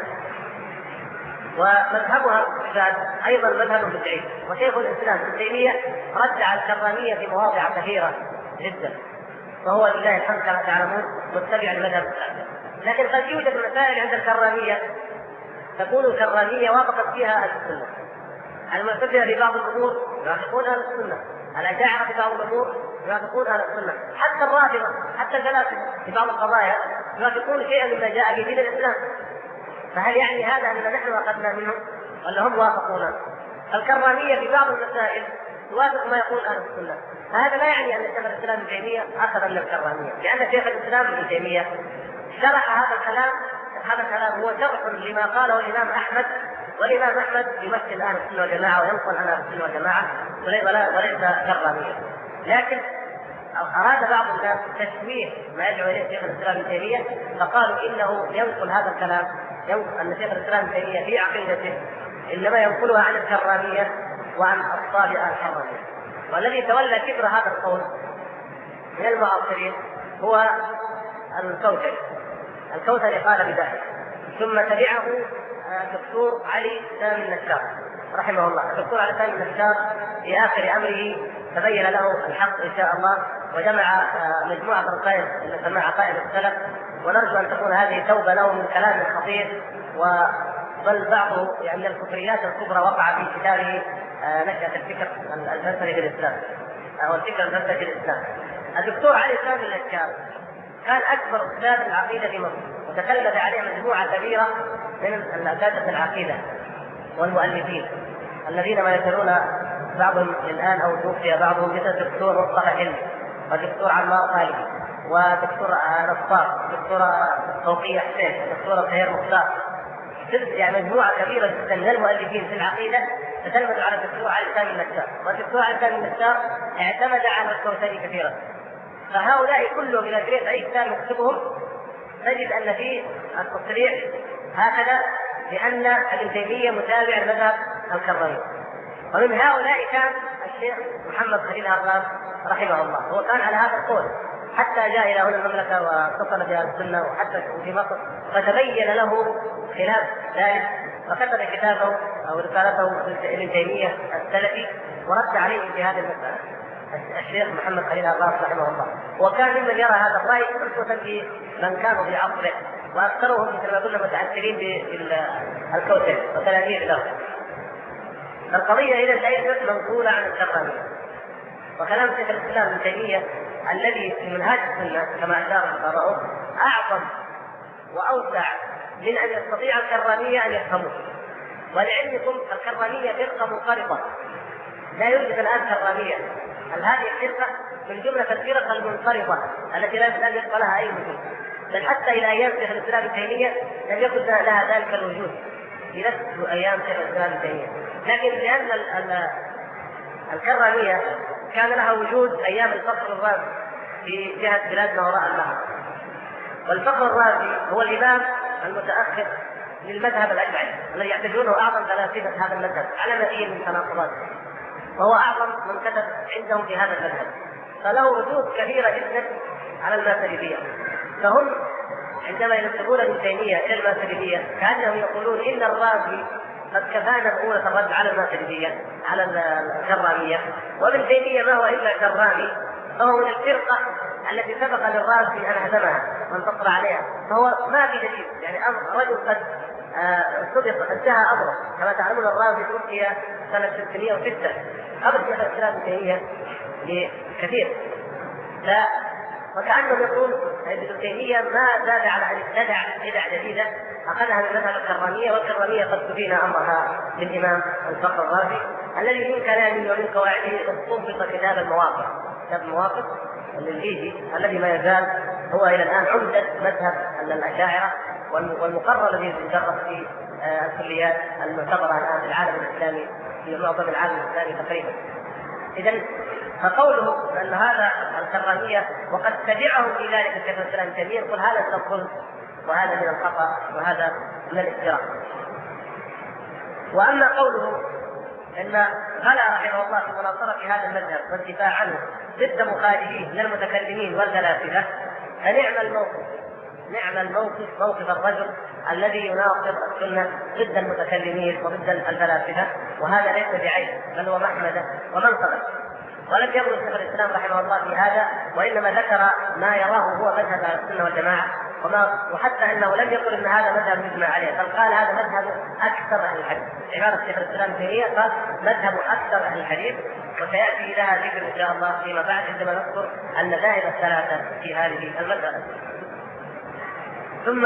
[SPEAKER 1] ومذهبها أيضا مذهب بدعي. وشيخ الإسلام ابن تيمية رد على الكرامية في مواضع كثيرة جدا، وهو لله الحمد كما تعلمون متبع لمذهب السلف. لكن قد يوجد مسائل عند الكرامية تكون الكرامية وافقت فيها أهل السنة. المعتزلة في بعض الأمور يوافقون أهل السنة، الأشاعرة في بعض الأمور يوافقون أهل السنة، حتى الرافضة، حتى الفلاسفة في بعض القضايا يوافقون شيئا مما جاء في دين الإسلام. فهل يعني هذا أننا نحن أخذنا منهم ولا هم وافقونا؟ الكرامية في بعض المسائل توافق ما يقول أهل السنة، فهذا لا يعني أن شيخ الإسلام ابن تيمية أخذ من الكرامية، لأن شيخ الإسلام ابن تيمية شرح هذا الكلام. هذا الكلام هو شرح لما قاله الإمام أحمد، والإمام أحمد يمثل أهل السنة والجماعة وينقل عن أهل السنة والجماعة وليس كرامية. لكن أراد بعض الناس تشويه ما يدعو إليه شيخ الإسلام ابن تيمية، فقالوا إنه ينقل هذا الكلام، أن شيخ الإسلام ابن تيمية في عقيدته إنما ينقلها عن الكرامية وعن الطابعة الحرامية. والذي تولى كبر هذا القول من المعاصرين هو الكوثري قال بذلك، ثم تبعه الدكتور علي سامي النشار رحمه الله. الدكتور علي سامي النشار في آخر أمره تبين له الحق إن شاء الله، وجمع مجموعة الرسائل التي سماها عقائد السلف، ونرجو أن تكون هذه توبة له من كلام خطير، بل بعض يعني الكفريات الكبرى وقع في كتابه نشأة الفكر الفلسفي في الإسلام أو الفكر الفلسفي في الإسلام. الدكتور علي سامي النشار كان أكبر أستاذ العقيدة في مصر، وتكلف عليه مجموعة كبيرة من الأساتذة العقيدة والمؤلفين الذين ما يسألون بعضهم الآن أو توفي بعضهم، مثل الدكتور مصطفى حلمي والدكتور عمار طالبي ودكتور نصار ودكتور توقية حسين ودكتور سهير مختار، يعني مجموعة كبيرة جدا من المؤلفين في العقيدة تتلمذوا على الدكتور علي سامي النشار. والدكتور علي سامي النشار اعتمد على الكوثري كثيرا. فهؤلاء كلهم إذا قريت أي كتاب يكتبهم تجد أن فيه التصريح هكذا بأن ابن تيمية متابع المذهب الكرامي. ومن هؤلاء كان الشيخ محمد خليل هرام رحمه الله، هو كان على هذا القول حتى جاء إلى هنا المملكة واتصل بها السنة وحتى في مصر، فتبين له خلاف ذلك وكتب كتابه أو رسالته ابن تيمية السلفي ورد عليه في هذه المسألة الشيخ محمد خليل هرام رحمه الله. وكان ممن يرى هذا الرأي خصوصا في من كانوا في عصره، وأكثرهم مثل ما قلنا متأثرين بالكوثري وتلاميذ له. القضية إذا ليست منقولة عن الكرامية. وكلام شيخ الإسلام ابن تيمية الذي في منهاج السنة كما أشار القراء أعظم وأوسع من أن يستطيع الكرامية أن يفهموه. ولعلمكم الكرامية فرقة منقرضة، لا يوجد الآن كرامية. هذه الفرقة من جملة الفرق المنقرضة التي لا يبقى لها أي وجود، بل حتى إلى أيام شيخ الإسلام ابن تيمية لم يكن لها ذلك الوجود في نفس أيام شيخ الإسلام ابن تيمية. لكن لأن الكرامية كان لها وجود أيام الفخر الرازي في جهة بلادنا وراء النهر، والفخر الرازي هو الإمام المتأخر للمذهب الأشعري الذي يعتبرونه أعظم فلاسفة هذا المذهب على مزيد من تناقضات، وهو أعظم من كتب عندهم في هذا المذهب، فله ردود كثيرة جدا على الماتريدية. فهم عندما ينسبون ابن تيمية إلى الماتريدية كأنهم يقولون إن الرازي قد كفانا بقولة الرد على الماتريدية على الكرامية، وابن تيمية ما هو إلا كرامي، فهو من الفرقة التي سبق للرازي أن هزمها وانتصر عليها، فهو ما في جديد. يعني رجل قد صدق انتهى أمره. كما تعلمون الرازي توفي سنة 606 قبل شيخ الإسلام ابن تيمية بكثير، وكأنه يقول ابن تيمية ما زاد على أن ابتدع بدع جديدة أخذها من مذهب الكرامية، والكرامية قد تبين أمرها للإمام الفخر الرازي الذي من كلامه ومن قواعده استنبط كتاب المواقف للجيزي الذي ما يزال هو إلى الآن عمدة مذهب الأشاعرة والمقرر الذي يدرس في الكليات المعتبرة الآن في العالم الإسلامي في معظم العالم الإسلامي تقريبا. إذن فقوله أن هذا الكرامية وقد تبعه في ذلك الشيخ الإسلام ابن تيمية يقول هذا من الظلم وهذا من الخطأ وهذا من الافتراء. وأما قوله أن غلا رحمه الله في مناصرة هذا المذهب والدفاع عنه ضد مخالفيه من المتكلمين والفلاسفة، نعم الموقف موقف الرجل الذي يناصر السنة ضد المتكلمين وضد الفلاسفة، وهذا ليس بعيب بل هو محمدة ومنصبة. ولم يقل شيخ الإسلام رحمه الله في هذا، وإنما ذكر ما يراه هو مذهب السنة والجماعة وحتى انه لم يقل ان هذا مذهب مجمع عليه، بل قال هذا مذهب اكثر اهل الحديث. عباره شيخ الاسلام ابن تيميه قال مذهب اكثر اهل الحديث، وسياتي لها ذكر ان شاء الله فيما بعد عندما نذكر المذاهب الثلاثه في هذه المساله. ثم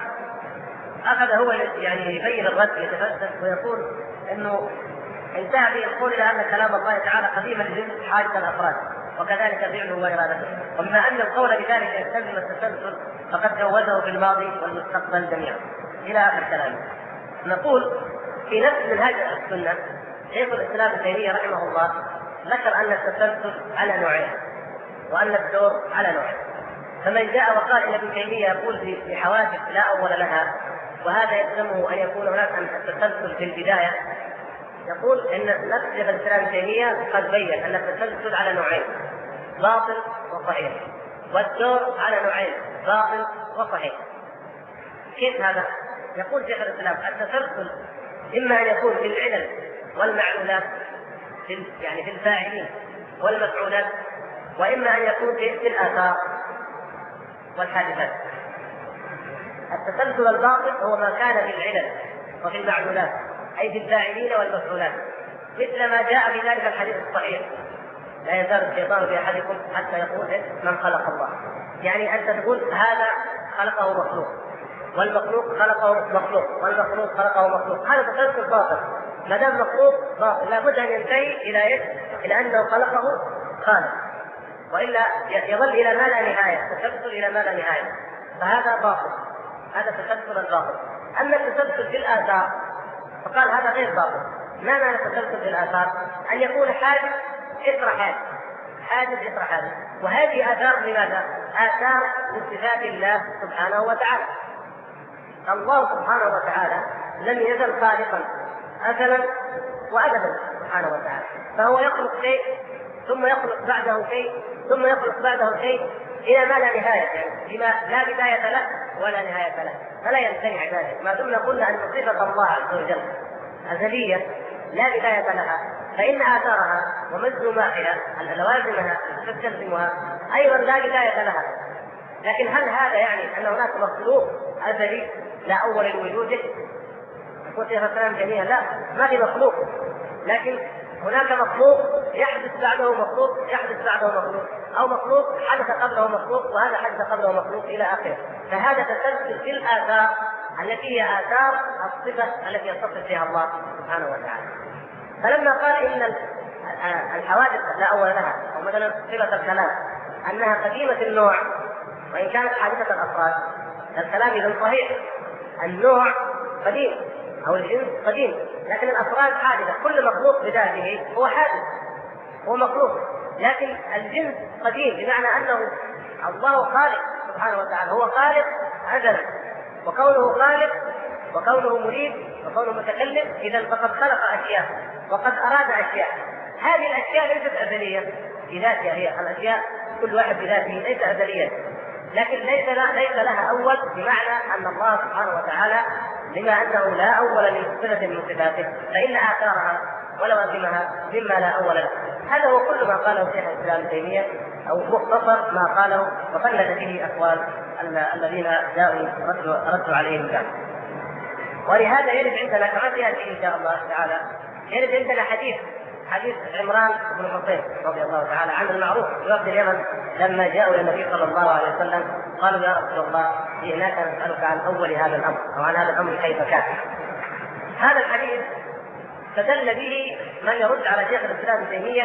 [SPEAKER 1] اخذ هو يعني يبين الرد يتفلسف ويقول انه انتهى به القول الى ان كلام الله تعالى قديم الجنس حادث الافراد، وكذلك فعله وارادته، وبما ان القول بذلك يستلزم التسلسل فقد جوزه في الماضي والمستقبل جميعا الى اخر كلامه. نقول في نفس منهج السنه شيخ الاسلام ابن تيميه رحمه الله ذكر ان التسلسل على نوعين وان الدور على نوعين. فمن جاء وقال ان ابن تيميه يقول في حوادث لا اول لها وهذا يلزمه ان يكون هناك التسلسل في البدايه، يقول ان نفس شيخ الاسلام ابن تيميه قد بين ان التسلسل على نوعين باطل وصحيح، والدور على نوعين باطل وصحيح. كيف هذا؟ يقول شيخ الاسلام التسلسل اما ان يكون في العلل والمعلولات يعني في الفاعلين والمفعولات، واما ان يكون في الاثار والحادثات. التسلسل الباطل هو ما كان في العلل وفي المعلولات اي في الفاعلين والمفعولات، مثل ما جاء في ذلك الحديث الصحيح لا يزال الشيطان في احدكم حتى يقول من خلق الله. يعني انت تقول هذا خلقه مخلوق والمخلوق خلقه مخلوق والمخلوق خلقه مخلوق، هذا تسلسل باطل. ما دام مخلوق باطل لابد ان ينتهي الى ايش؟ الى انه خلقه خالق، والا يظل الى ما لا نهايه، تسلسل الى ما لا نهايه، فهذا باطل، هذا تسلسل الباطل. اما التسلسل في الاثار فقال هذا غير باطل. ما معنى التسلسل في الاثار؟ ان يكون حادث اثر حادث، حادث اثر حادث، وهذه اثار لماذا؟ اثار من صفات الله سبحانه وتعالى. الله سبحانه وتعالى لم يزل خالقا ازلا وابدا سبحانه وتعالى، فهو يخلق شيء ثم يخلق بعده شيء ثم يخلق بعده شيء الى ما لا نهايه، يعني بما لا بدايه له ولا نهايه له، فلا ينتهي ذلك. ما دمنا قلنا ان صفه الله عز وجل ازليه لا بدايه لها، فان اثارها وملزوماتها لوازمها تستلزمها ايضا لا بدايه لها. لكن هل هذا يعني ان هناك مخلوق ازلي لا اول لوجوده؟ يقول شيخ الاسلام جميعا لا، ما في مخلوق، لكن هناك مخلوق يحدث بعده مخلوق يحدث بعده مخلوق، او مخلوق حدث قبله مخلوق وهذا حدث قبله مخلوق الى اخره. فهذا تسلسل في الاثار التي هي اثار الصفه التي يتصف بها الله سبحانه وتعالى. فلما قال ان الحوادث لا اول لها، او مثلا صفه الكلام انها قديمه النوع وان كانت حادثه الافراد، الكلام اذا صحيح، النوع قديم او الجنس قديم، لكن الافراد حادثه، كل مخلوق بذاته هو حادث هو مخلوق، لكن الجنس قديم بمعنى انه الله خالق سبحانه وتعالى، هو خالق ازلا، وكونه خالق وكونه مريد وكونه متكلم اذا فقد خلق اشياء وقد اراد اشياء. هذه الاشياء ليست ازليه بذاتها، هي الاشياء كل واحد بذاته ليس ازليا، لكن ليس لها اول، بمعنى ان الله سبحانه وتعالى بما انه لا اول لصفه من صفاته فان اثارها ولوازمها مما لا اول له. هذا هو كل ما قاله شيخ الاسلام ابن تيميه، او مختصر ما قاله وقلد به اقوال الذين جاءوا ردوا عليهم ذلك. ولهذا يرد عندنا كما سياتي ان شاء الله تعالى، يرد عندنا حديث عمران بن حصين رضي الله تعالى عنه المعروف في وقت اليمن لما جاءوا الى النبي صلى الله عليه وسلم قالوا يا رسول الله جئناك نسالك عن اول هذا الامر او عن هذا الامر كيف كان. هذا الحديث استدل به من يرد على شيخ الاسلام ابن تيميه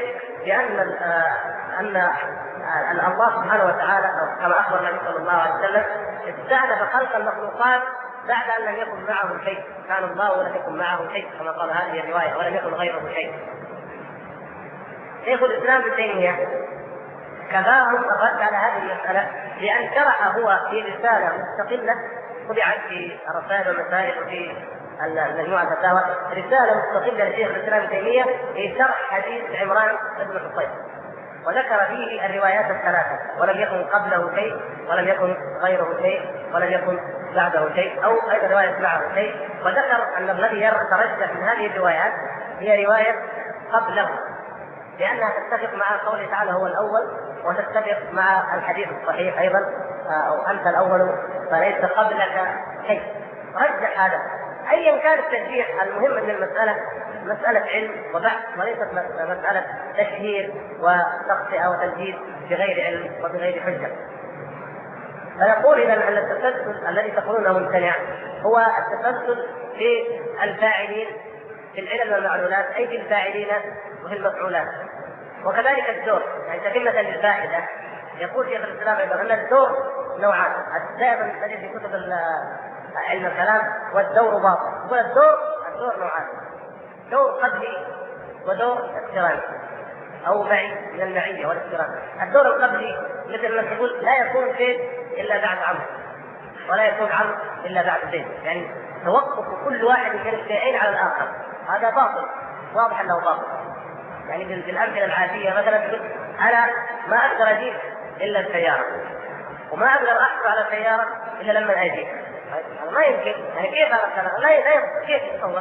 [SPEAKER 1] ان الله سبحانه وتعالى كما اخبر النبي صلى الله عليه وسلم استأنف خلق المخلوقات بعد ان لم يكن معه شيء، كان الله ولم يكن معه شيء كما قال هذه الروايه، ولم يكن غيره شيء. شيخ الاسلام ابن تيميه كفاهم الرد على هذه المساله لان شرح هو في رساله مستقله طبعت في الرسائل والمسائل وفي المجموعه الفتاوى، رساله مستقله لشيخ الاسلام ابن تيميه في شرح حديث عمران بن حصين، وذكر فيه الروايات الثلاثه، ولم يكن قبله شيء ولم يكن غيره شيء ولم يكن بعده شيء او ايضا روايه معه شيء، وذكر ان الذي يترجح من هذه الروايات هي روايه قبله لانها تتفق مع قوله تعالى هو الاول، وتتفق مع الحديث الصحيح ايضا أو أنت الأول فليس قبلك شيء. رجح هذا أيا كان الترجيح. المهم أن المسألة مسألة علم وبحث وليست مسألة تشهير وتخطئة وتجديد بغير علم وبغير حجة. فنقول إذا أن التسلسل الذي تقولونه ممتنع هو التسلسل في الفاعلين في العلل والمعلولات، أي في الفاعلين وفي المفعولات. وكذلك الدور، يعني تتمة للفائدة يقول شيخ الإسلام أيضا أن الدور نوعان. دائما تجد في كتب علم الكلام والدور باطل. يقول الدور نوعان: دور قبلي ودور اقتراني أو معي من المعية والاقتران. الدور القبلي مثل ما تقول لا يكون زيد إلا بعد عمرو ولا يكون عمرو إلا بعد زيد، يعني توقف كل واحد من الشيئين على الآخر. هذا باطل، واضح أنه باطل. يعني بالأمثلة العادية مثلا تقول أنا ما أقدر أجيب إلا السيارة وما أقدر أحصل على السيارة إلا لما أجيب. ما يمكن، يعني كيف هذا الكلام؟ لا يمكن، كيف يتصور؟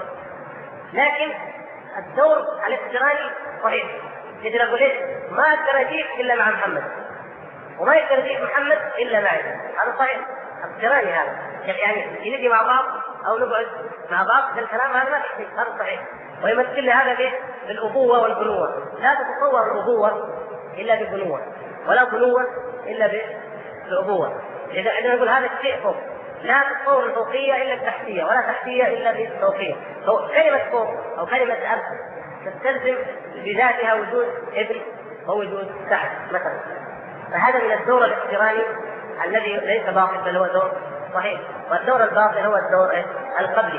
[SPEAKER 1] لكن الدور الاقتراني صحيح. يجب أقول إيه؟ ما أقدر أجيب إلا مع محمد وما يقدر يجيب محمد إلا معي. هذا صحيح، اقتراني هذا. يعني نجي مع بعض أو نقعد مع بعض في الكلام هذا ما تحتاج، هذا صحيح. ويمثل لي هذا بالأبوة والبنوة. لا تتصور الأبوة إلا بالبنوة ولا بنوة إلا بالأبوة. إذا نقول هذا الشيء فوق، لا تتصور الفوقية إلا التحتية ولا تحتية إلا بالفوقية. كلمة فوق أو كلمة أب تستلزم بذاتها وجود ابن ووجود تحت مثلا. فهذا من الدور الاقتراني الذي ليس باطل بل هو دور صحيح. والدور الباطل هو الدور القبلي.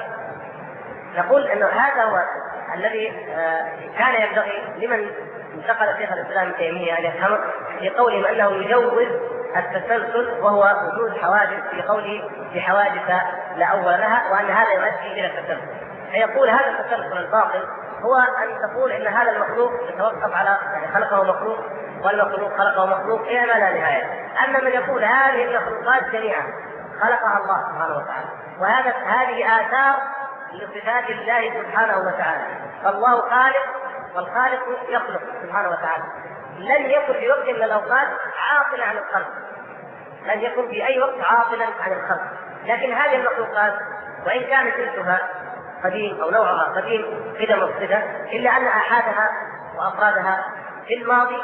[SPEAKER 1] نقول أنه هذا هو الذي كان ينبغي لمن انتقل شيخ الإسلام ابن تيمية أن يفهمه في قولهم أنه يجوز التسلسل وهو وجود حوادث، في قوله بحوادث لا أول لها، وأن هذا يؤدي إلى التسلسل. فيقول هذا التسلسل الباطل هو أن تقول إن هذا المخلوق يتوقف على يعني خلقه مخلوق والمخلوق خلقه مخلوق إلى ما لا نهاية. أما من يقول هذه المخلوقات جميعا خلقها الله سبحانه وتعالى، هذه آثار لصفات الله سبحانه وتعالى، فالله خالق والخالق يخلق سبحانه وتعالى. لن يكن في وقت من الأوقات عاطلا عن الخلق، لن يكن في أي وقت عاطلا عن الخلق. لكن هذه المخلوقات وإن كان جنسها قديم أو نوعها قديم قدم الصفة، إلا أن آحادها وأفرادها في الماضي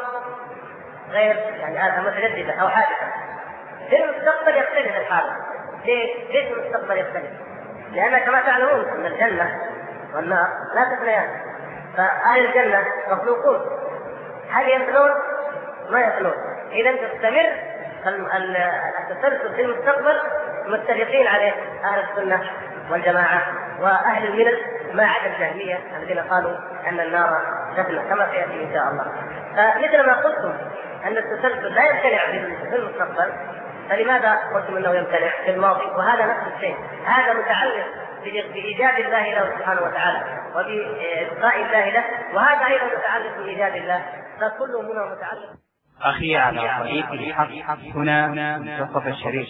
[SPEAKER 1] غير يعني متجددة أو حادثة. في المستقبل يختلف الحال. ليش المستقبل يختلف؟ لأن كما تعلمون أن الجنة والنار لا تفنيان، فأهل الجنة مخلوقون، هل يفنون؟ ما يفنون. إذا تستمر التسلسل في المستقبل متفقين عليه أهل السنة والجماعة وأهل الملل ما عدا الجهمية الذين قالوا أن النار تفنى كما سيأتي إن شاء الله. فمثل ما قلتم أن التسلسل لا يمتنع في المستقبل، فلماذا قلتم أنه يمتنع في الماضي؟ وهذا نفس الشيء، هذا متعلق بإيجاد الله له سبحانه وتعالى وبإبقاء الله له، وهذا أيضا متعلق بإيجاد الله، فكله منه متعلق.
[SPEAKER 3] أخي على طريق الحق هنا منتصف الشريف.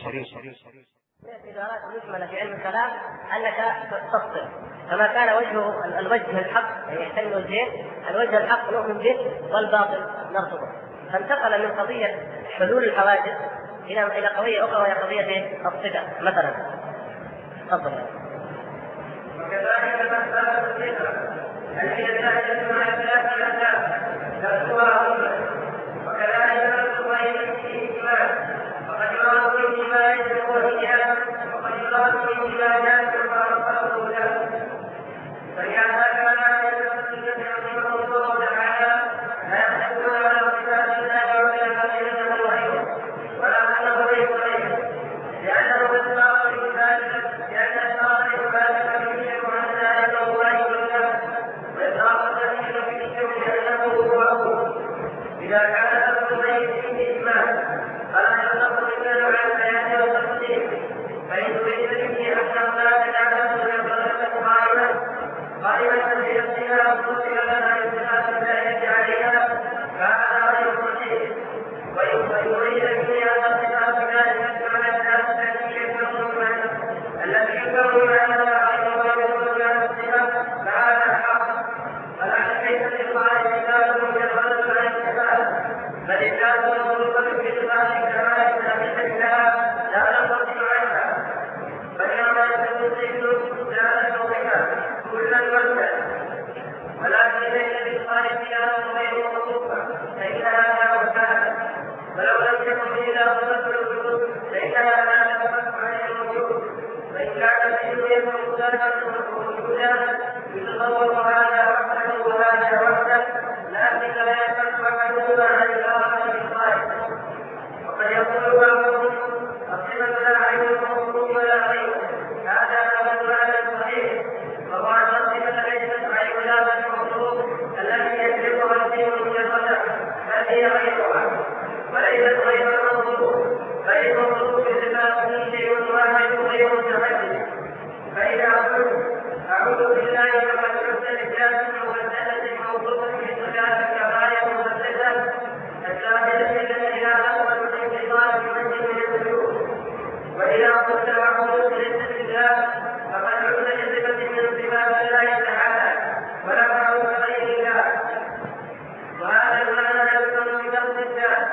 [SPEAKER 1] الاعتبارات المجملة في علم الكلام أنك تفصل، فما كان الوجه الحق يحتمل وجهين، الوجه الحق نؤمن به والباطل نرفضه. فانتقل من قضية حلول الحوادث إلى قضية أخرى وهي قضية الصفة مثلا. تفضل.
[SPEAKER 2] وكذلك مسألة الصفة التي تتحدث مع اختلاف الأسباب تذكرها وكذلك نذكر الاجتماع، وقد يراد بالاجتماع الحجاب وقد يراد بالاجتماعات وأرقامه له. فلهذا كان رحمه الله تعالى لا يحدثون على صفات الله ولا يحدثون الوحيد ولا أنه ليس غيره، لأنه إطلاق الإنسان، لأن إطلاق الإنسان يشير عن ذلك الله وإطلاق الذي يشير أنه هو إذا قصدت الوجود فإنها لا تتفق عن الوجود، وإن كان الدين يكون ذاته وجودا يتصور هذا وحده وهذا وحده، لكن لا يتفق أحدهما عن الآخر بالغاية. وقد يقول بعضهم الصفة لا عين الموصوف ولا غيره، هذا هو المعنى الصحيح، وهو أن الصفة ليست عين ذات الموصوف التي يجلبها الدين مجردا، بل هي غيرها، وليست غير الموصوف، فالموصوف بصفاته شيء واحد غير متحدث. فإذا أعوذ بالله فقد حدث الذات الممثلة موصوفة بصفات الكفاية ممثلة الشاهدة التي لا أقوى الانتصار بمنزل من الوجود. وإذا قلت أعوذ بالاستدلال فقد حدث بصفة من صفات الله تعالى ونفعه بغير الله، وهذا المعنى يكون بلفظ الذات،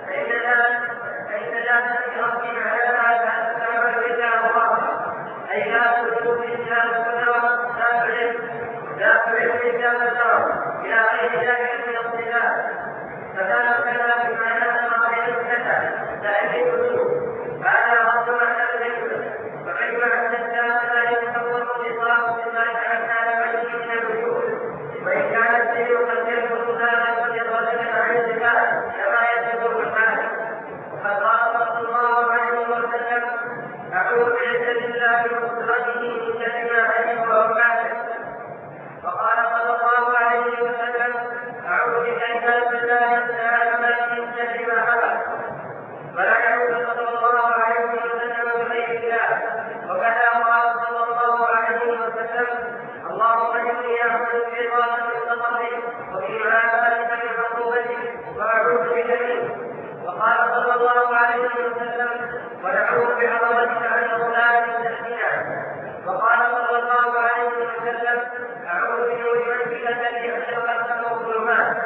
[SPEAKER 2] فإن ذات الأرض على تعمل إلا الله، أي لا تدرك إلا القدرة لا تعلم إلا القدرة إلى غير ذلك من الصفات. فكان الكلام بمعنى غير الكلام لا يجب الوجود، هذا غض معنى الذكر. وكلمة الذات لا يتصور إطلاق صفات حتى لا يجب من الوجود، وإن كان الدين قد يكون ذلك مجردا عن الصفات كما يذكر الحال. وقد قال صلى الله عليه وسلم أعوذ بعزة الله وقدرته من شر ما علم وأوقاته. وقال صلى الله عليه وسلم أعوذ بكلمات الله التامات من شر ما خلق. ولا يعوذ صلى الله عليه وسلم بغير الله. وكذا قال صلى الله عليه وسلم اللهم إني أعوذ برضاك من سخطك وبمعافاتك من عقوبتك وأعوذ بك منك. وقال صلى الله عليه وسلم ونعوذ بعظمتك عن الغلال تحتنا. وقال صلى الله عليه وسلم أعوذ بنور وجهك الذي أشرقت الظلمات.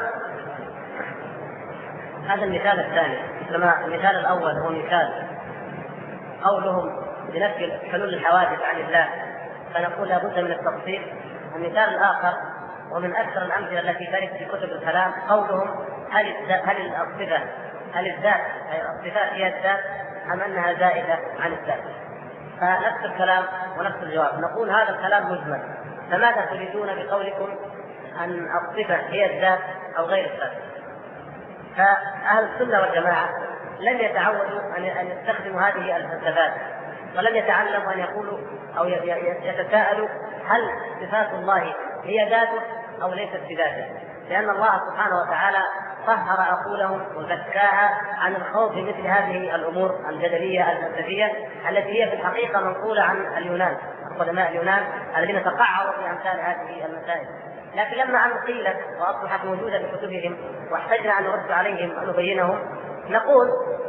[SPEAKER 1] هذا المثال الثاني. كما المثال الأول هو مثال قولهم بنفي حلول الحوادث عن الله، فنقول لابد من التفصيل. المثال الآخر ومن أكثر الأمثلة التي ترد في كتب الكلام قولهم هل الذات الصفات هي الذات أم أنها زائدة عن الذات؟ فنفس الكلام ونفس الجواب. نقول هذا الكلام مجمل، فماذا تريدون بقولكم أن الصفة هي الذات أو غير الذات؟ فأهل السنة والجماعة لم يتعودوا أن يستخدموا هذه الفلسفات، ولم يتعلموا أن يقولوا أو يتساءلوا هل صفات الله هي ذاته أو ليست بذاته، لأن الله سبحانه وتعالى طهر عقولهم وزكاها عن الخوض في مثل هذه الأمور الجدلية الفلسفية التي هي في الحقيقة منقولة عن اليونان، قدماء اليونان الذين تقعروا في أمثال هذه المسائل. لكن لما أن قيلت وأصبحت موجودة في كتبهم واحتجنا أن نرد عليهم ونبينهم، نقول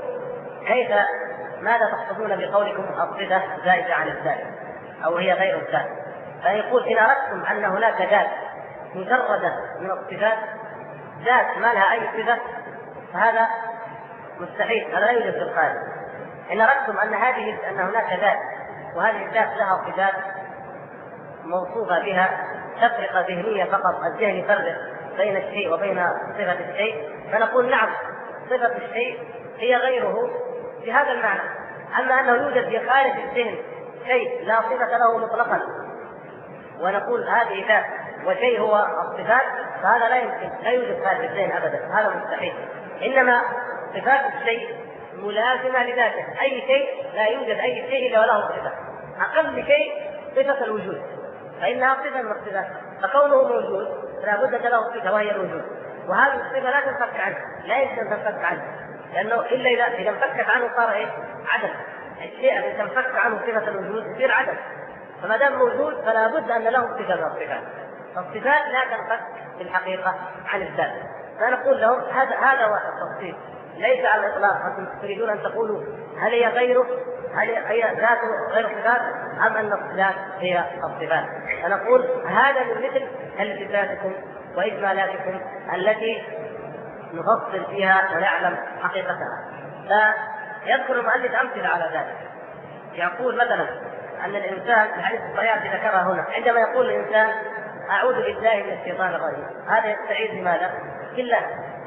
[SPEAKER 1] ماذا تقصدون بقولكم الصفة زائدة عن الذات أو هي غير الذات؟ فيقول إن أردتم أن هناك ذات مجردة من الصفات، ذات ما لها أي صفة، فهذا مستحيل، هذا لا يوجد في الخارج. إن أردتم أن هناك ذات وهذه الذات لها صفات موصوفة بها تفرقة ذهنية فقط، الذهن يفرق بين الشيء وبين صفة الشيء، فنقول نعم صفة الشيء هي غيره بهذا المعنى. أما أنه يوجد في خارج الذهن شيء لا صفة له مطلقا ونقول هذه ذات وشيء هو الصفات، فهذا لا يمكن، لا يوجد خارج الذهن أبدا، هذا مستحيل. إنما صفات الشيء ملازمة لذاته، أي شيء لا يوجد أي شيء إلا وله صفة، أقل شيء صفة الوجود فإنها صفة من الصفات، فكونه موجود لا بد له صفة وهي الوجود، وهذه الصفة لا تنفك عنه، لا يمكن أن تنفك عنه، لأنه إلا إذا انفكت عنه صار عدم. الشيء الذي تنفك عنه صفة الوجود يصير عدم، فما دام موجود فلا بد أن له صفة من الصفات، فالصفات لا تنفك في الحقيقة عن الذات. فنقول لهم هذا هو التفصيل، ليس على الإطلاق أنتم تريدون أن تقولوا هل هي غيره، هل هي ذاته غير الصفات أم أن الصفات هي الصفات. فنقول هذا من مثل التفاتكم وإجمالاتكم التي نفصل فيها ونعلم حقيقتها. فيذكر المؤلف أمثلة على ذلك، يقول مثلا أن الإنسان الحديث الصحيح الذي ذكرها هنا عندما يقول الإنسان أعوذ بالله من الشيطان الرجيم، هذا يستعيذ بماذا؟ بالله،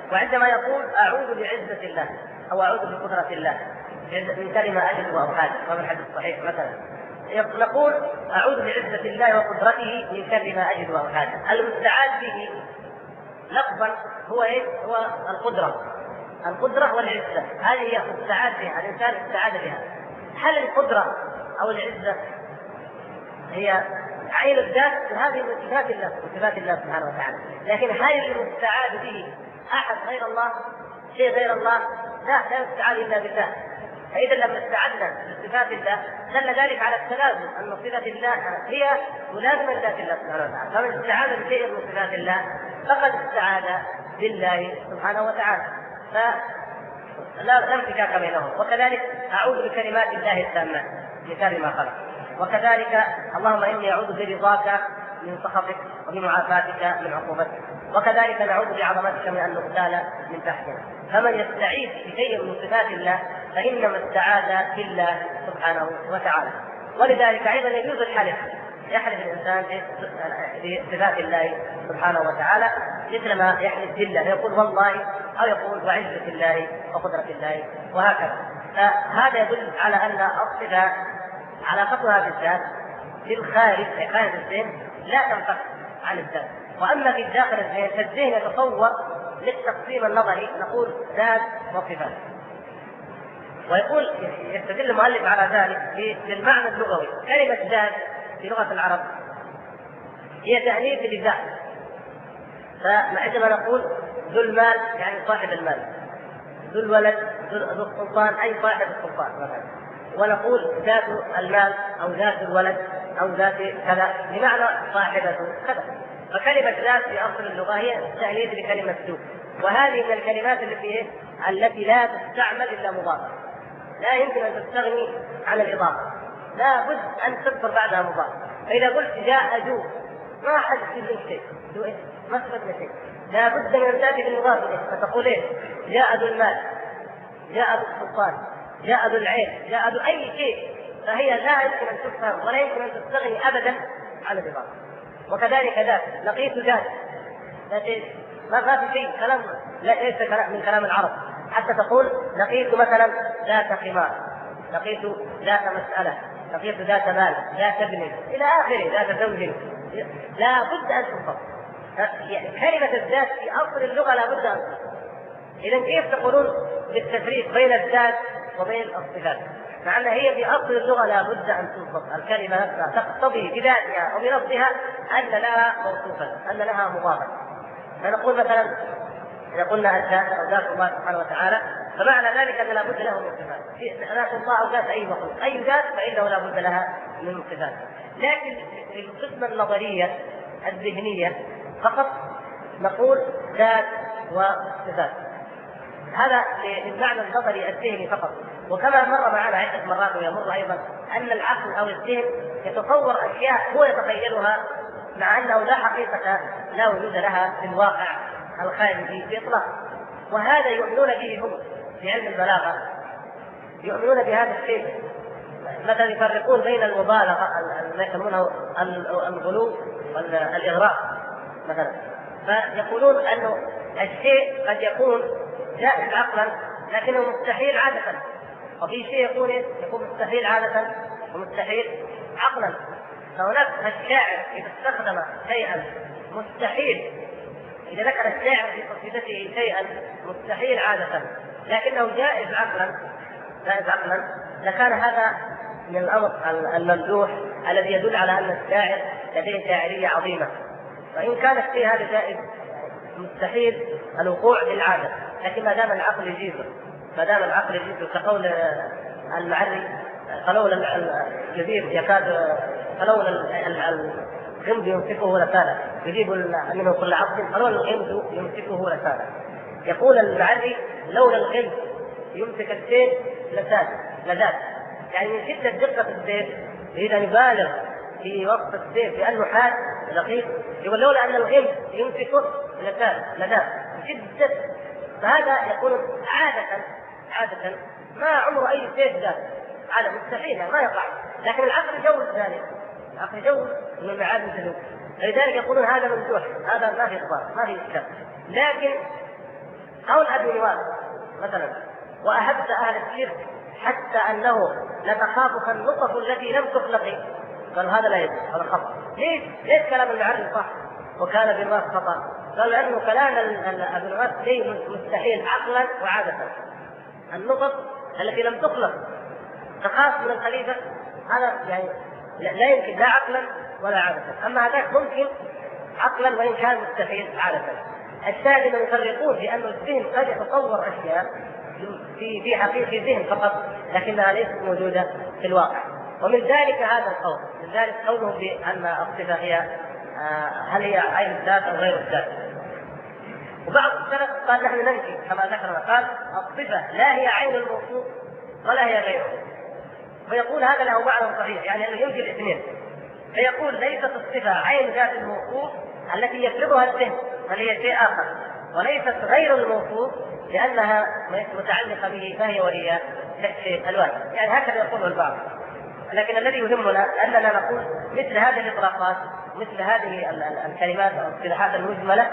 [SPEAKER 1] وعندما يقول أعوذ بعزة الله أو أعوذ بقدرة الله من كلمة أجد أو حاجة، وهذا الحديث الصحيح مثلا نقول أعوذ بعزة الله وقدرته من كلمة أجد أو حاجة. المستعاذ به لفظا هو إيه؟ هو القدرة والعزة، هذه هي مستعاذ بها، الإنسان استعاذ بها. هل القدرة أو العزة هي عين الذات؟ هذه من صفات الله، من صفات الله سبحانه وتعالى. لكن هل المستعاذ به أحد غير الله؟ شيء غير الله؟ لا يستعاذ إلا بالله. فإذا لما استعذنا بصفات الله دل ذلك على التلازم، أن صفات الله هي ملازمة لذات الله سبحانه وتعالى. فمن استعاذ بشيء من صفات الله فقد استعاذ بالله سبحانه وتعالى، فلا انفكاك بينهم. وكذلك أعوذ بكلمات الله التامات من شر ما خلق. وكذلك اللهم إني أعوذ برضاك من سخطك وبمعافاتك من عقوبتك. وكذلك نعوذ بعظمتك من أن نغتال من تحتنا. فمن يستعيذ بشيء من صفات الله فإنما استعاذ بالله سبحانه وتعالى. ولذلك أيضا يجوز الحلف، يحلف الإنسان بصفات الله سبحانه وتعالى مثل ما يحلف بالله، يقول والله أو يقول وعزة الله وقدرة الله وهكذا. فهذا يدل على أن الصفات علاقتها بالذات بالخارج خارج الذهن لا تنفك عن الذات. وأما في داخل الذهن فالذهن يتصور للتقسيم النظري، نقول ذات وصفات. ويقول يستدل المؤلف على ذلك بالمعنى اللغوي. كلمة ذات في لغة العرب هي تأنيث لذات، فعندما نقول ذو المال يعني صاحب المال، ذو الولد ذو السلطان أي صاحب السلطان مثلا. ونقول ذات المال أو ذات الولد أو ذات كذا بمعنى صاحبة كذا. فكلمة ذات في أصل اللغة هي تأنيث لكلمة ذو، وهذه من الكلمات التي لا تستعمل إلا مضافة، لا يمكن أن تستغني عن الإضافة، لا بد أن تذكر بعدها مضافة. فإذا قلت جاء ذو ما حد يصير شيء، ذو إيه؟ ما استفدنا شيء، لا بد من أن تأتي بالمضافة إليه، فتقول إيه؟ جاء ذو المال، جاء ذو السلطان، جاء ذو العين، جاء ذو أي شيء، فهي لا يمكن أن تفهم ولا يمكن أن تستغني أبدا عن الإضافة. وكذلك ذات، لقيت ذات، ما في شيء، كلام ليس من كلام العرب. حتى تقول لقيت مثلا ذات خمار، لقيت ذات مسألة، لقيت ذات مال، ذات ابن إلى آخره، ذات زوج، لا بد أن تفهم. يعني كلمة الذات في أصل اللغة لا بد أن تفهم. إذن كيف تقولون بالتفريق بين الذات وبين الصفات مع أن هي في أصل اللغة لا بد أن توصف؟ الكلمة نفسها تقتضي بذاتها أو بلفظها أن لها موصوفا، أن لها مضافا. فنقول مثلا إذا قلنا الذات أو ذات الله سبحانه وتعالى فمعنى ذلك أن لا بد له من صفات. ذات الله أو ذات أي مخلوق، أي ذات فإنه لا بد لها من صفات. لكن في القسمة النظرية الذهنية فقط نقول ذات وصفات، هذا للمعنى النظري الذهني فقط. وكما مر معنا عدة مرات ويمر أيضا أن العقل أو الذهن يتصور أشياء هو يتخيلها مع أنه لا حقيقة لا وجود لها في الواقع الخارجي بإطلاق. وهذا يؤمنون به هم في علم البلاغة، يؤمنون بهذا الشيء. مثلا يفرقون بين المبالغة ما يسمونه الغلو والإغراء مثلا، فيقولون أنه الشيء قد يكون جائز عقلا لكنه مستحيل عادة، وفي شيء يكون مستحيل عادة ومستحيل عقلا. فهناك الشاعر إذا استخدم شيئا مستحيل، إذا ذكر الشاعر في قصيدته شيئا مستحيل عادة لكنه جائز عقلا لكان هذا من الأمر الممدوح الذي يدل على أن الشاعر لديه شاعرية عظيمة. وإن كان الشيء هذا جائز مستحيل الوقوع بالعادة، لكن ما دام العقل يجيزه كقول المعري قلول الجبير يكاد قلول الغمد يمسكه لسانا، يجيب منه كل عقل قلول الغمد يمسكه لسانا. يقول المعري لولا الغمد يمسك السيف لذات، يعني من شدة دقة السيف يريد أن يبالغ في وصف السيف لأنه حاد دقيق، يقول لولا أن الغمد يمسكه لذات شدة. فهذا يقول عادة ما عمر أي سيف ذات، هذا مستحيل ما يقع، لكن العقل يجوز ذلك، العقل يجوز من المعاد السلوك. لذلك يقولون هذا ممدوح، هذا ما في إخبار ما في إشكال. لكن قول أبي نواس مثلا: وأحبت أهل الشرك حتى أنه لتخافك النطف التي لم تخلق. قال هذا لا يجوز، هذا خطأ. ليش كلام المعرض صح وكان بالناس خطأ؟ قال لأنه كلام أبي نواس شيء مستحيل عقلا وعادة. النطف التي لم تخلق تخاف من الخليفة، هذا يعني لا يمكن لا عقلا ولا عادة. أما هذاك ممكن عقلا وإن كان مستحيل عادة. الشاهد أنهم يفرقون في أن الذهن قد يتصور أشياء في حقيقة ذهن فقط لكنها ليست موجودة في الواقع. ومن ذلك هذا القول، من ذلك قولهم بأن الصفة هي هل هي عين الذات أو غير الذات. وبعض السلف قال نحن ننفي كما ذكرنا، قال الصفة لا هي عين الموصوف ولا هي غيره، ويقول هذا له معنى صحيح، يعني أنه ينفي الاثنين. فيقول ليست الصفة عين ذات الموصوف التي يفرضها الذهن بل هي شيء آخر، وليست غير الموصوف لأنها متعلقة به فهي وهي شيء الواحد. يعني هكذا يقوله البعض. لكن الذي يهمنا أننا نقول مثل هذه الإطلاقات، مثل هذه الكلمات أو الاصطلاحات المجملة،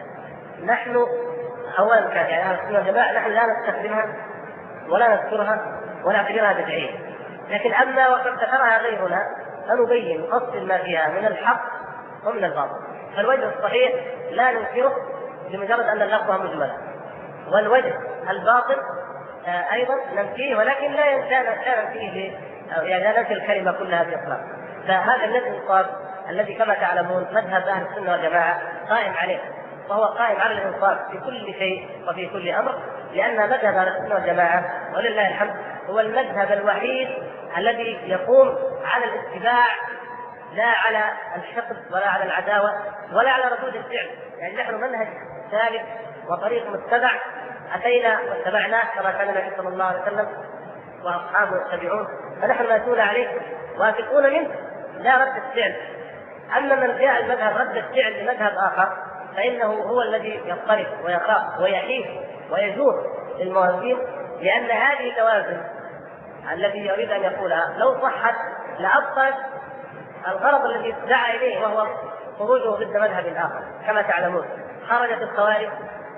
[SPEAKER 1] نحن أولا كان يعني أهل السنة والجماعة نحن لا نستخدمها ولا نذكرها ولا نعتبرها بدعية. لكن أما وقد ذكرها غيرنا فنبين نفصل ما فيها من الحق ومن الباطل. فالوجه الصحيح لا ننكره بمجرد أن اللفظة مجملة، والوجه الباطل أيضا ننفيه، ولكن لا ننفيه يعني لا ننفي الكلمة كلها بإطلاق. فهذا الإنصاف الذي كما تعلمون مذهب أهل السنة والجماعة قائم عليه، وهو قائم على الإنصاف في كل شيء وفي كل أمر، لأن مذهب أهل السنة والجماعة ولله الحمد هو المذهب الوحيد الذي يقوم على الاتباع لا على الحقد ولا على العداوة ولا على ردود الفعل. يعني نحن منهج ثابت وطريق متبع أتينا واتبعناه كما كان النبي صلى الله عليه وسلم وأصحابه يتبعون، فنحن ماسون عليه واثقون منه لا رد الفعل. أما من جاء المذهب رد الفعل لمذهب آخر فإنه هو الذي يضطرب ويخاف ويحيف ويجور للموازين، لأن هذه التوازن التي يريد أن يقولها لو صحت لأبطل الغرض الذي دعا إليه وهو خروجه ضد مذهب آخر. كما تعلمون خرجت الخوارج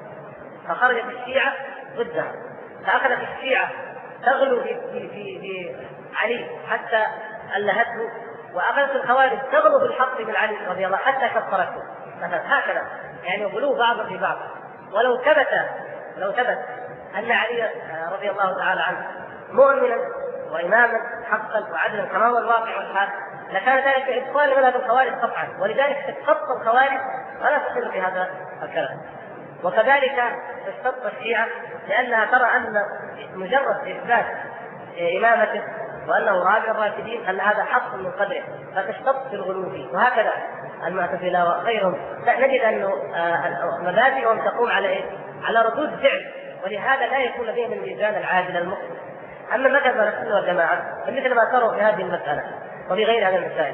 [SPEAKER 1] فخرجت الشيعة ضدها، فأخذت الشيعة تغلو في علي حتى ألهته، وأخذت الخوارج تغلو بالحق من علي رضي الله حتى كفرته مثلا. هكذا يعني غلو بعض في بعض. ولو ثبت أن علي رضي الله تعالى عنه مؤمنا وإماما حقا وعدلا كما هو الواقع والحال لكان ذلك إبطال مذهب الخوارج قطعا، ولذلك تخطى الخوارج ولا تخل في هذا الكلام. وكذلك تشتط الشيعة لأنها ترى أن مجرد إثبات إمامته وأنه رابع الراشدين أن هذا حق من قدره، فتشتط في الغلو فيه. وهكذا المعتزلة وغيرهم نجد أن مبادئهم تقوم على إيه؟ على ردود فعل، ولهذا لا يكون لديهم الميزان العادل المقصود. أما مذهب السنة والجماعة فمثل ما تروا في هذه المسألة وفي غيرها من المسائل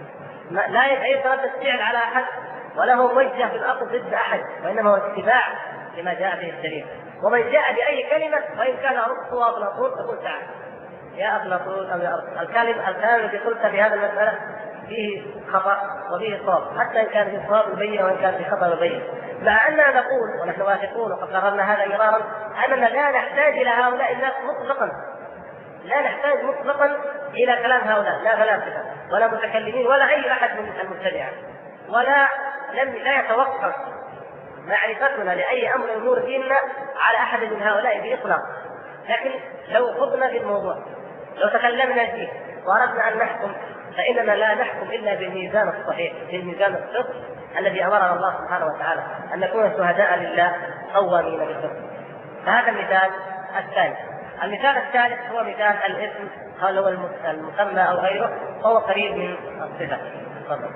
[SPEAKER 1] لا يترد الفعل على أحد ولا هو موجه في الأصل ضد أحد، وإنما هو اتباع لما جاء به الدليل. ومن جاء بأي كلمة وإن كان أرسطو وأفلاطون تقول تعال يا أفلاطون أو يا أرسطو، الكلام الذي قلت في هذا المسألة فيه خطأ وفيه صواب، حتى إن كان فيه صواب مبين وإن كان فيه خطأ مبين. مع أننا نقول ونحن واثقون وقد قررنا هذا مرارا أننا لا نحتاج إلى هؤلاء الناس مطلقا، لا نحتاج مطلقا إلى كلام هؤلاء، لا فلاسفة ولا متكلمين ولا أي أحد من المبتدعة، لا يتوقف معرفتنا لأي أمر أمور ديننا على أحد من هؤلاء بإطلاق. لكن لو خضنا في الموضوع، لو تكلمنا فيه وأردنا أن نحكم، فإننا لا نحكم إلا بالميزان الصحيح، بالميزان الصدق الذي أمرنا الله سبحانه وتعالى أن نكون شهداء لله قوامين بالقسط. فهذا المثال الثاني. المثال الثالث هو مثال الاسم، هل هو المسمى أو غيره، وهو قريب من الصفة. تفضل.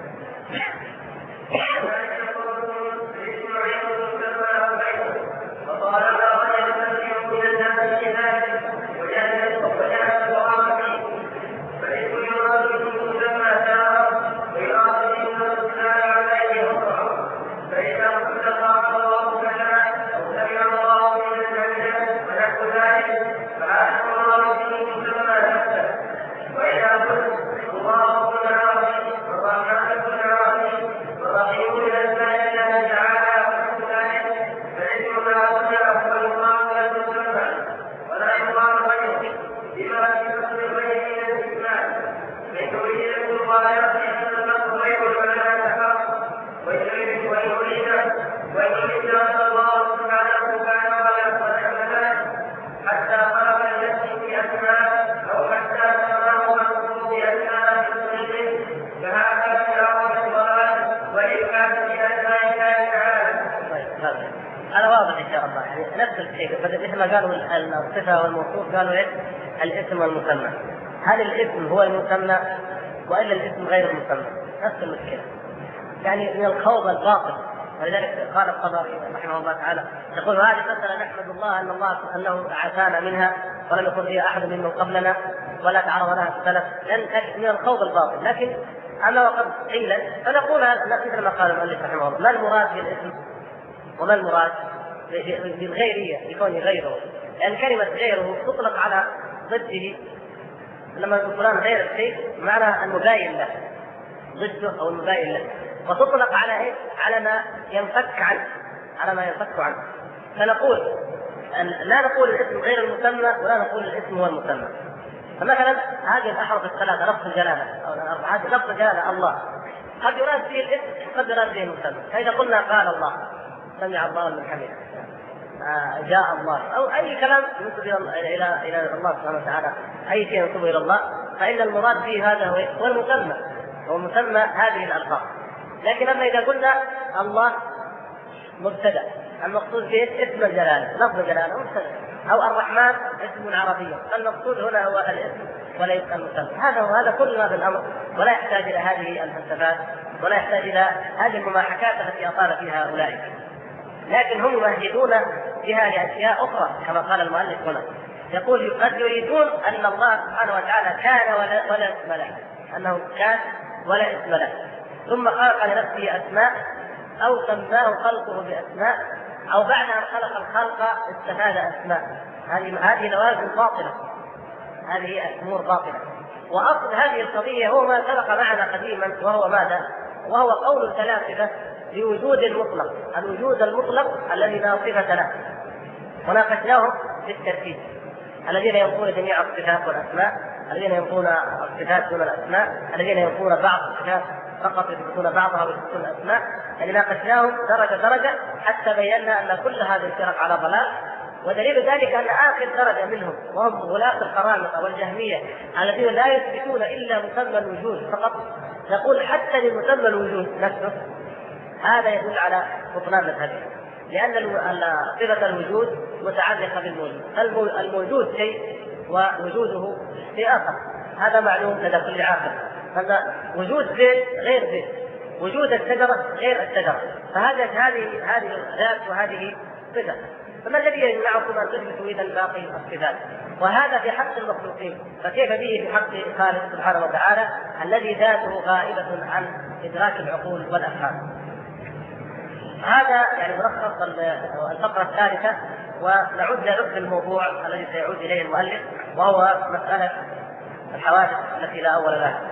[SPEAKER 2] الله
[SPEAKER 1] يعني نفس الشيء، مثل ما قالوا الصفة والموصوف قالوا إيه؟ الاسم والمسمى. هل الاسم هو المسمى وإلا الاسم غير المسمى؟ نفس المشكلة، يعني من الخوض الباطل. ولذلك قال الطبري رحمه الله تعالى يقول هذه مسألة نحمد الله أنه عافانا منها ولم يكن فيها أحد ممن قبلنا ولا تعرض لها السلف، من الخوض الباطل. لكن أما وقد قيل فنقول مثل ما قال المؤلف رحمه الله: ما المراد بالاسم وما المراد بالغيرية يكون غيره؟ لأن كلمة غيره تطلق على ضده. لما يقول فلان غير الشيء معنى المباين له، ضده أو المباين له، وتطلق على إيه؟ على ما ينفك عنه، فنقول لا نقول الاسم غير المسمى ولا نقول الاسم هو المسمى. فمثلا هذه الأحرف الثلاثة لفظ الجلالة، هذه لفظ الجلالة الله قد يراد به الاسم قد يراد به المسمى. فإذا قلنا قال الله، سمع الله لمن حمده، جاء الله، أو أي كلام ينسب إلى الله سبحانه وتعالى، أي شيء ينسب إلى الله، فإن المراد به هذا هو المسمى، هو مسمى هذه الألفاظ. لكن أما إذا قلنا الله مبتدأ المقصود به اسم الجلالة، لفظ الجلالة مبتدأ، أو الرحمن اسم عربي، المقصود هنا هو الاسم وليس المسمى. هذا كل ما في الأمر، ولا يحتاج إلى هذه الفلسفات ولا يحتاج إلى هذه المماحكات التي أطال فيها أولئك. لكن هم يمهدون بها لأشياء أخرى كما قال المؤلف هنا، يقول قد يريدون أن الله سبحانه وتعالى كان ولا اسم له، أنه كان ولا اسم له، ثم خلق لنفسه أسماء أو سماه خلقه بأسماء، أو بعد أن خلق الخلق استفاد أسماء. هذه لوازم باطلة، هذه أمور باطلة. وأصل هذه القضية هو ما سبق معنا قديما، وهو ماذا؟ وهو قول الفلاسفة بوجود المطلق، الوجود المطلق الذي لا صفة له، وناقشناهم بالترتيب: الذين ينفون جميع الصفات والأسماء، الذين ينفون الصفات دون الأسماء، الذين ينفون بعض الصفات فقط يثبتون بعضها ويثبتون الأسماء. يعني ناقشناهم درجة حتى بينا أن كل هذه الفرق على ضلال. ودليل ذلك أن آخر درجة منهم وهم غلاة القرامطة والجهمية الذين لا يثبتون إلا مسمى الوجود فقط، نقول حتى لمسمى الوجود نفسه هذا يدل على بطلان مذهبه، لأن صفة الوجود متعلقة بالموجود، الموجود شيء ووجوده شيء آخر، هذا معلوم لدى كل عاقل. وجود زيت غير زيت، وجود الشجرة غير الشجرة، فهذه ذات وهذه صفة. فما الذي يمنعكم أن تثبتوا إذا باقي الصفات؟ وهذا في حق المخلوقين، فكيف به في حق الخالق سبحانه وتعالى الذي ذاته غائبة عن إدراك العقول والأفهام؟ هذا يعني ملخص الفقرة الثالثة، ونعود لنفس الموضوع الذي سيعود إليه المؤلف، وهو مسألة الحوادث التي لا أول لها.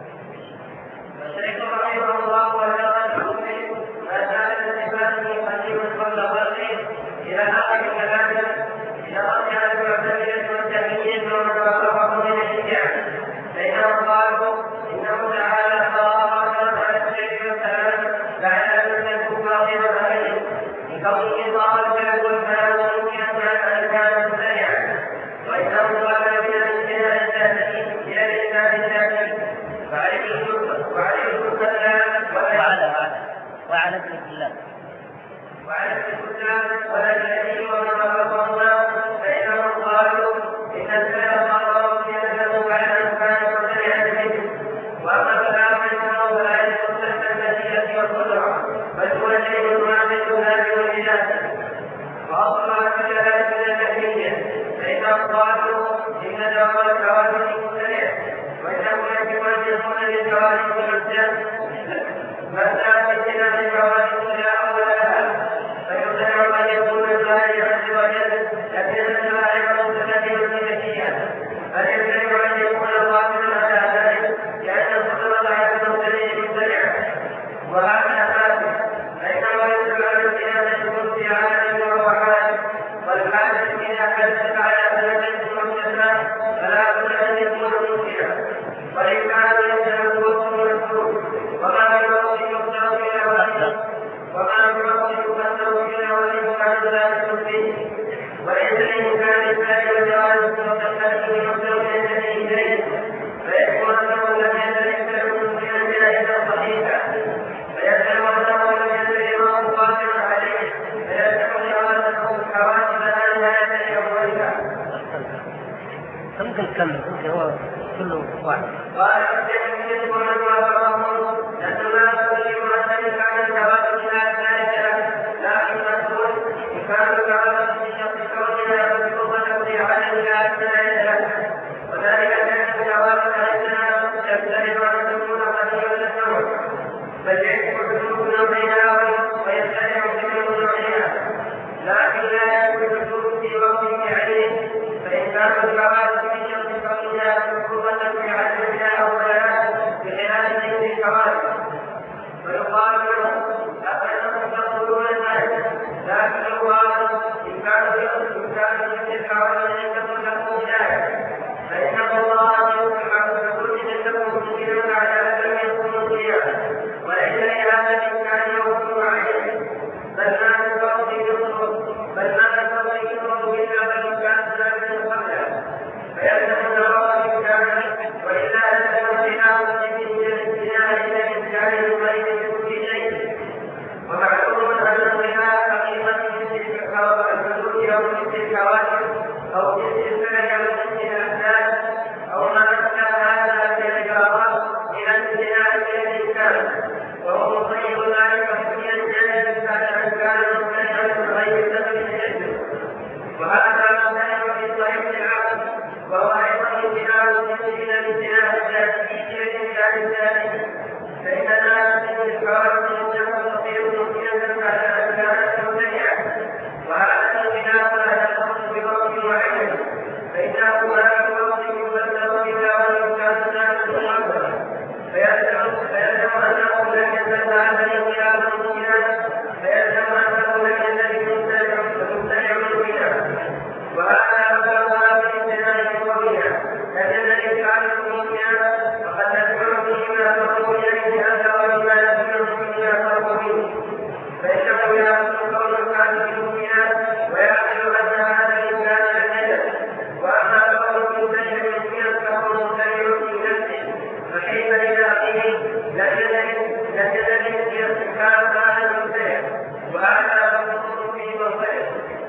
[SPEAKER 2] الشيخ رحمه الله وجعل ما كان الإنسان قديم قبل خلقه إلى آخر كلامه، إلى رجع المعتزلة والجهمية ومن وافقهم من الشيعة، فإنهم قالوا إنه تعالى تواضع على الشيء والكلام بعد أن يكون باطلا عليه، لكونه قال والكلام ممكن أن كان مبتدعا، وإنه قال من الانتهاء الذاتي إلى الإنسان الذاتي،
[SPEAKER 1] وعلى ابن الله
[SPEAKER 2] ولا الذي ومرضنا، فإنهم قالوا إن السلام قرروا بأنه بعد أن كان مبتدعا منه، وأما كلام فإنه لا يكون النتيجة والقدرة، بل هو شيء واحد لا يوجد. وأصبح كذلك من التحليل، فإنهم قالوا إن دعوى الحوادث مبتدع، وإنه يجب أن يكون للحوادث مبتدع فلا تجد الحوادث لا أول لها، فيمتنع أن يكون الله عز وجل لكن الله مبتدع بنتيجة، بل يمتنع أن يكون قادرا على ذلك لأن القدرة على المبتدع مبتدع، وهذا فاسد. فإنه يدل على الزيادة في عالم وهو حادث، والحادث إذا حدث على سبب مستثنى فلا بد أن يكون ممكنا، وإن كان يمكن الوصول والخروج، وما في الوصول يمكن
[SPEAKER 1] ممكن تكمل، ممكن هو كله واحد.
[SPEAKER 2] قال الشيخ محمد وافقه ان ما تقول مرتبط عن الجواب الى ذلك، لكن مسؤول كان الجواب في شخص كوننا بالقوه في عدم ذلك، وذلك ان الجواب عندنا يختلف عن تكون قليلا النوع، بل يكون سلوك نوعها ويختلف سلوك نوعها، لكن لا يكون سلوك في وقت عليه، فان كان الجواب في شخص كوننا بالقوه في عدمها او لا بخلاف ذكر الجواب، ويقال له أفنهم تقولون ذلك، لكن الواقع إن كان ذكر الجواب ليس له ذلك، فإن الله يوحى بكل تكون ممكنا على أن لم يكونوا ضياء، وليس لهذا الإمكان يوم عليه، بل ما تكون إلا بالإمكان ذلك قبله، فيلزم الجواب بالإمكان، وإلا لزم خلاف من الابتداء إلى الإمكان غير كل شيء. ومعلوم أن الخلاف حقيقة مثل الحدود أو مثل الكواكب أو مثل الفلك أو مثل الأحداث أو ما أشبه هذا من الإجراءات إلى الابتداء إلى الإمكان، وهو مخير ذلك في الجانب بعد أن كان مختلفا غير سبب الشد، وهذا مختلف في طريق العقل، وهو أيضا امتناع إلى الامتناع الذاتي إلى الإمكان الذاتي، فإن الناس من الحوادث تستطيع ممكنا بعد أن كانت ممتنعة، وهذا الامتناع لا يختص بوقت معين، فإنه لا يوقف مبلغ إلا والإمكان الذاتي الأول، فيلزم أنه لم يزل هذا الانقلاب ممكنا، فيلزم أنه لم يزل ممتنع بنا، وهذا أبلغ بالامتناع قويا، لأن الإمكان ممكنا وقد تدعو به ما تقول إليه هذا وما يدعو به ما تقول، فإنه يأخذ قول الكافر ممكنا ويعقل أن هذا الإمكان لم يزل، وأما قول الممتنع ممكنا فهو ممتنع في نفسه، فكيف لذاته لم يزل في الإمكان هذا الممتنع، وهذا مقصود في موضعه.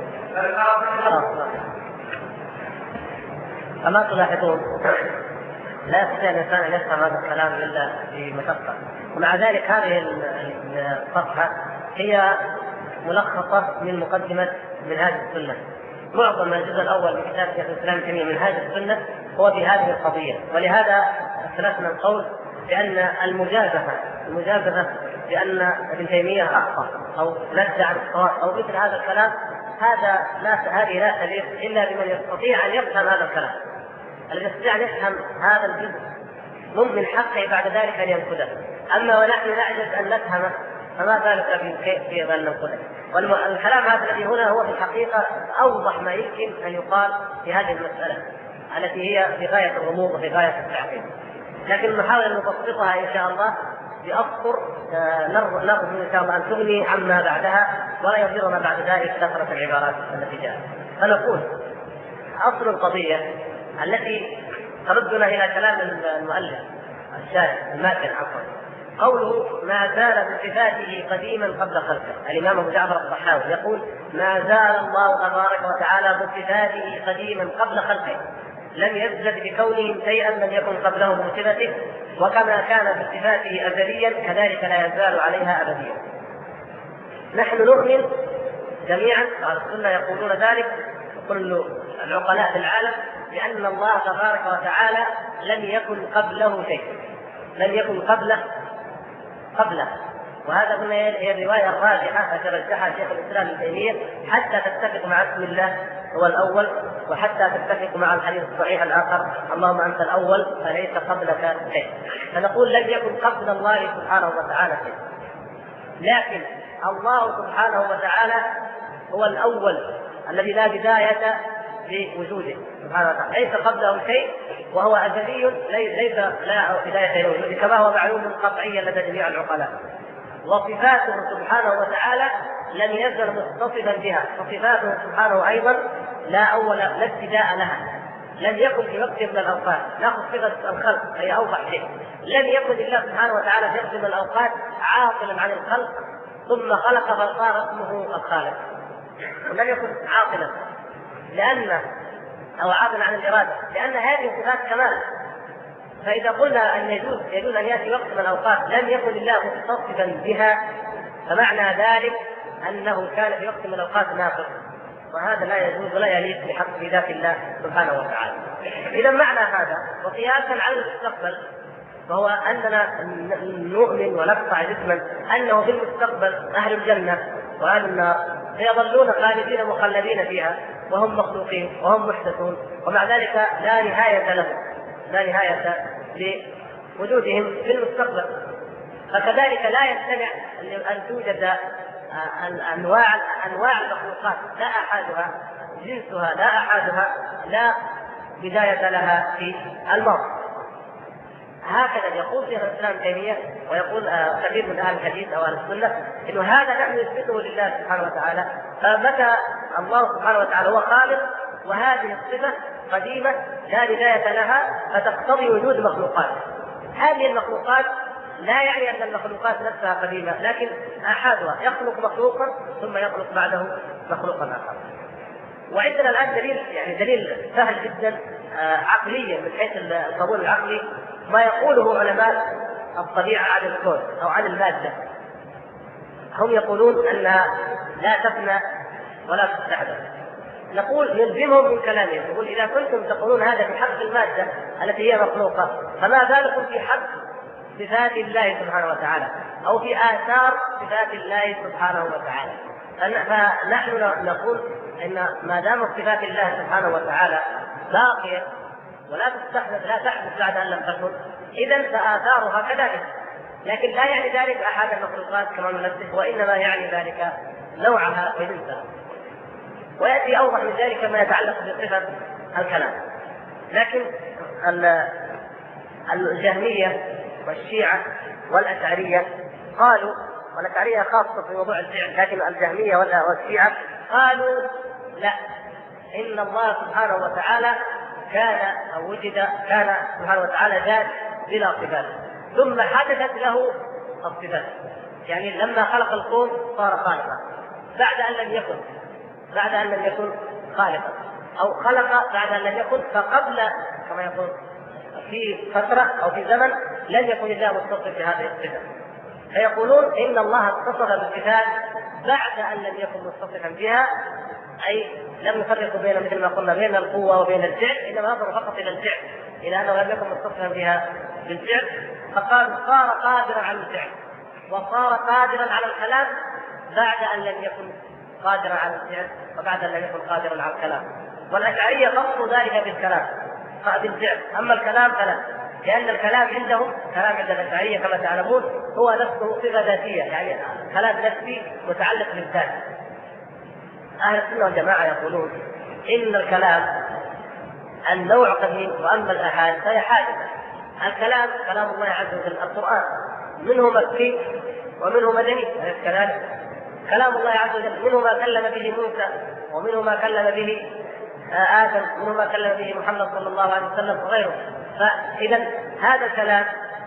[SPEAKER 1] أما تلاحظون لا يستطيع الإنسان أن يفهم هذا الكلام إلا بمشقة، ومع ذلك هذه الصفحة هي ملخصة من مقدمة منهاج السنة. معظم الجزء الأول من كتاب شيخ الإسلام ابن تيمية منهاج السنة هو في هذه القضية، ولهذا اختلفنا القول بأن المجازفة بأن ابن تيمية أخطأ أو نزع عن الصواب أو مثل هذا الكلام، هذه لا تليق إلا بمن يستطيع أن يفهم هذا الكلام. الذي يستطيع أن يفهم هذا الجزء من حقه بعد ذلك أن ينقذه، أما ونحن نعجز أن نفهمه فما ذلك في أن ننقذه. والكلام هذا الذي هنا هو في الحقيقة أوضح ما يمكن أن يقال في هذه المسألة التي هي في غاية الغموض وفي غاية التعقيد، لكن نحاول أن نبسطها إن شاء الله بأسطر نرجو إن شاء الله أن تغني عما بعدها ولا يضرنا بعد ذلك كثرة العبارات التي جاءت. فنقول أصل القضية التي تردنا إلى كلام المؤلف الشارح الماتن قوله ما زال بصفاته قديما قبل خلقه. الإمام أبو جعفر الطحاوي يقول ما زال الله تبارك وتعالى بصفاته قديما قبل خلقه، لم يزد بكونه شيئا لم يكن قبله بصفته، وكما كان بصفاته أزليا كذلك لا يزال عليها أبديا. نحن نؤمن جميعا أهل السنة يقولون ذلك، كل العقلاء في العالم، بأن الله تبارك وتعالى لم يكن قبله شيء، لم يكن قبله، وهذا هي الرواية الراجحة ترجحها شيخ الإسلام ابن تيمية حتى تتفق مع اسم الله هو الأول، وحتى تتفق مع الحديث الصحيح الآخر اللهم أنت الأول فليس قبلك شيء. فنقول لم يكن قبل الله سبحانه وتعالى شيء، لكن الله سبحانه وتعالى هو الأول الذي لا بداية لوجوده سبحانه وتعالى، ليس قبله شيء وهو أزلي ليس لا بداية لوجوده، كما هو معلوم قطعيا لدى جميع العقلاء. وصفاته سبحانه وتعالى لم يزل متصفا بها، وصفاته سبحانه أيضا لا أول لا ابتداء لها، لم يكن في وقت من الأوقات. نأخذ صفة الخلق هي أوضح شيء، لم يكن الله سبحانه وتعالى في وقت من الأوقات عاطلا عن الخلق ثم خلق فصار اسمه الخالق، ولم يكن عاطلا، لأن أو عاطل عن الإرادة، لأن هذه صفات كمال. فإذا قلنا أن يجوز أن يأتي وقت من الأوقات لم يكن الله متصفا بها، فمعنى ذلك أنه كان في وقت من الأوقات ناقص، وهذا لا يجوز ولا يليق بحق في ذات الله سبحانه وتعالى. إذا معنى هذا وقياسا على المستقبل، وهو أننا نؤمن ونقطع جسما أنه في المستقبل أهل الجنة وأهل النار سيظلون خالدين مخلدين فيها، وهم مخلوقين وهم محدثون، ومع ذلك لا نهاية لهم، لا نهاية لوجودهم في المستقبل. فكذلك لا يمتنع أن توجد أنواع المخلوقات لا أحدها جنسها لا أحدها لا بداية لها في الماضي. هكذا يقول شيخ الإسلام تيمية ويقول كثير من أهل الحديث أو أهل السنة إنه هذا نحن نثبته لله سبحانه وتعالى. فمتى الله سبحانه وتعالى هو خالق وهذه الصفة قديمة لا بداية لها فتقتضي وجود مخلوقات. هذه المخلوقات لا يعني أن المخلوقات نفسها قديمة، لكن أحدها يخلق مخلوقا ثم يخلق بعده مخلوقا آخر. وعندنا الآن دليل سهل جدا عقليا من حيث القبول العقلي ما يقوله علماء الطبيعة عن الكون أو عن المادة. هم يقولون أنها لا تفنى ولا تستحدث. نقول نلزمهم من كلامهم، نقول إذا كنتم تقولون هذا في حق المادة التي هي مخلوقة، فما بالكم في حق صفات الله سبحانه وتعالى أو في آثار صفات الله سبحانه وتعالى. فنحن نقول إن ما دامت صفات الله سبحانه وتعالى باقية ولا تستحدث لا تحدث بعد أن لم تكن، إذن فآثارها كذلك. لكن لا يعني ذلك أحد المخلوقات كما ننبه، وإنما يعني ذلك نوعها وجنسها. ويأتي أوضح من ذلك ما يتعلق بصفة الكلام. لكن الجهمية والشيعة والأشعرية قالوا، والأشعرية خاصة في موضوع الفعل، لكن الجهمية والشيعة قالوا لا، إن الله سبحانه وتعالى كان سبحانه وتعالى ذات بلا صفات، ثم حدثت له الصفات. يعني لما خلق الكون صار خالقا بعد أن لم يكن خالقا، أو خلق بعد أن لم يكن، فقبل كما يقول في فترة أو في زمن لم يكن الله متصف بهذه الصفة. فيقولون إن الله اتصف بالصفات بعد أن لم يكن متصفا بها، أي لم يفرق بين مثل ما قلنا بين القوة وبين الفعل، إنما نظر فقط إلى الفعل، إلى أنه لم يكن متصفا بها بالفعل، فقال صار قادرا على الفعل وصار قادرا على الكلام بعد أن لم يكن قادرا على الفعل وبعد أن لم يكن قادرا على الكلام. والأشعرية خصوا ذلك بالكلام بالفعل، أما الكلام فلا، لأن الكلام عندهم، كلام عند الأشعرية كما تعلمون هو نفسه صفة ذاتية، يعني كلام نفسي متعلق بالذات. أهل السنة والجماعة يقولون إن الكلام النوع قديم، وأما الآحاد فهي حادثة. الكلام كلام الله عز وجل، القرآن منه مكي ومنه مدني، كذلك كلام الله عز وجل منه ما كلم به موسى ومنه ما كلم به آدم، منه ما كلم به محمد صلى الله عليه وسلم وغيره. فإذا هذا الكلام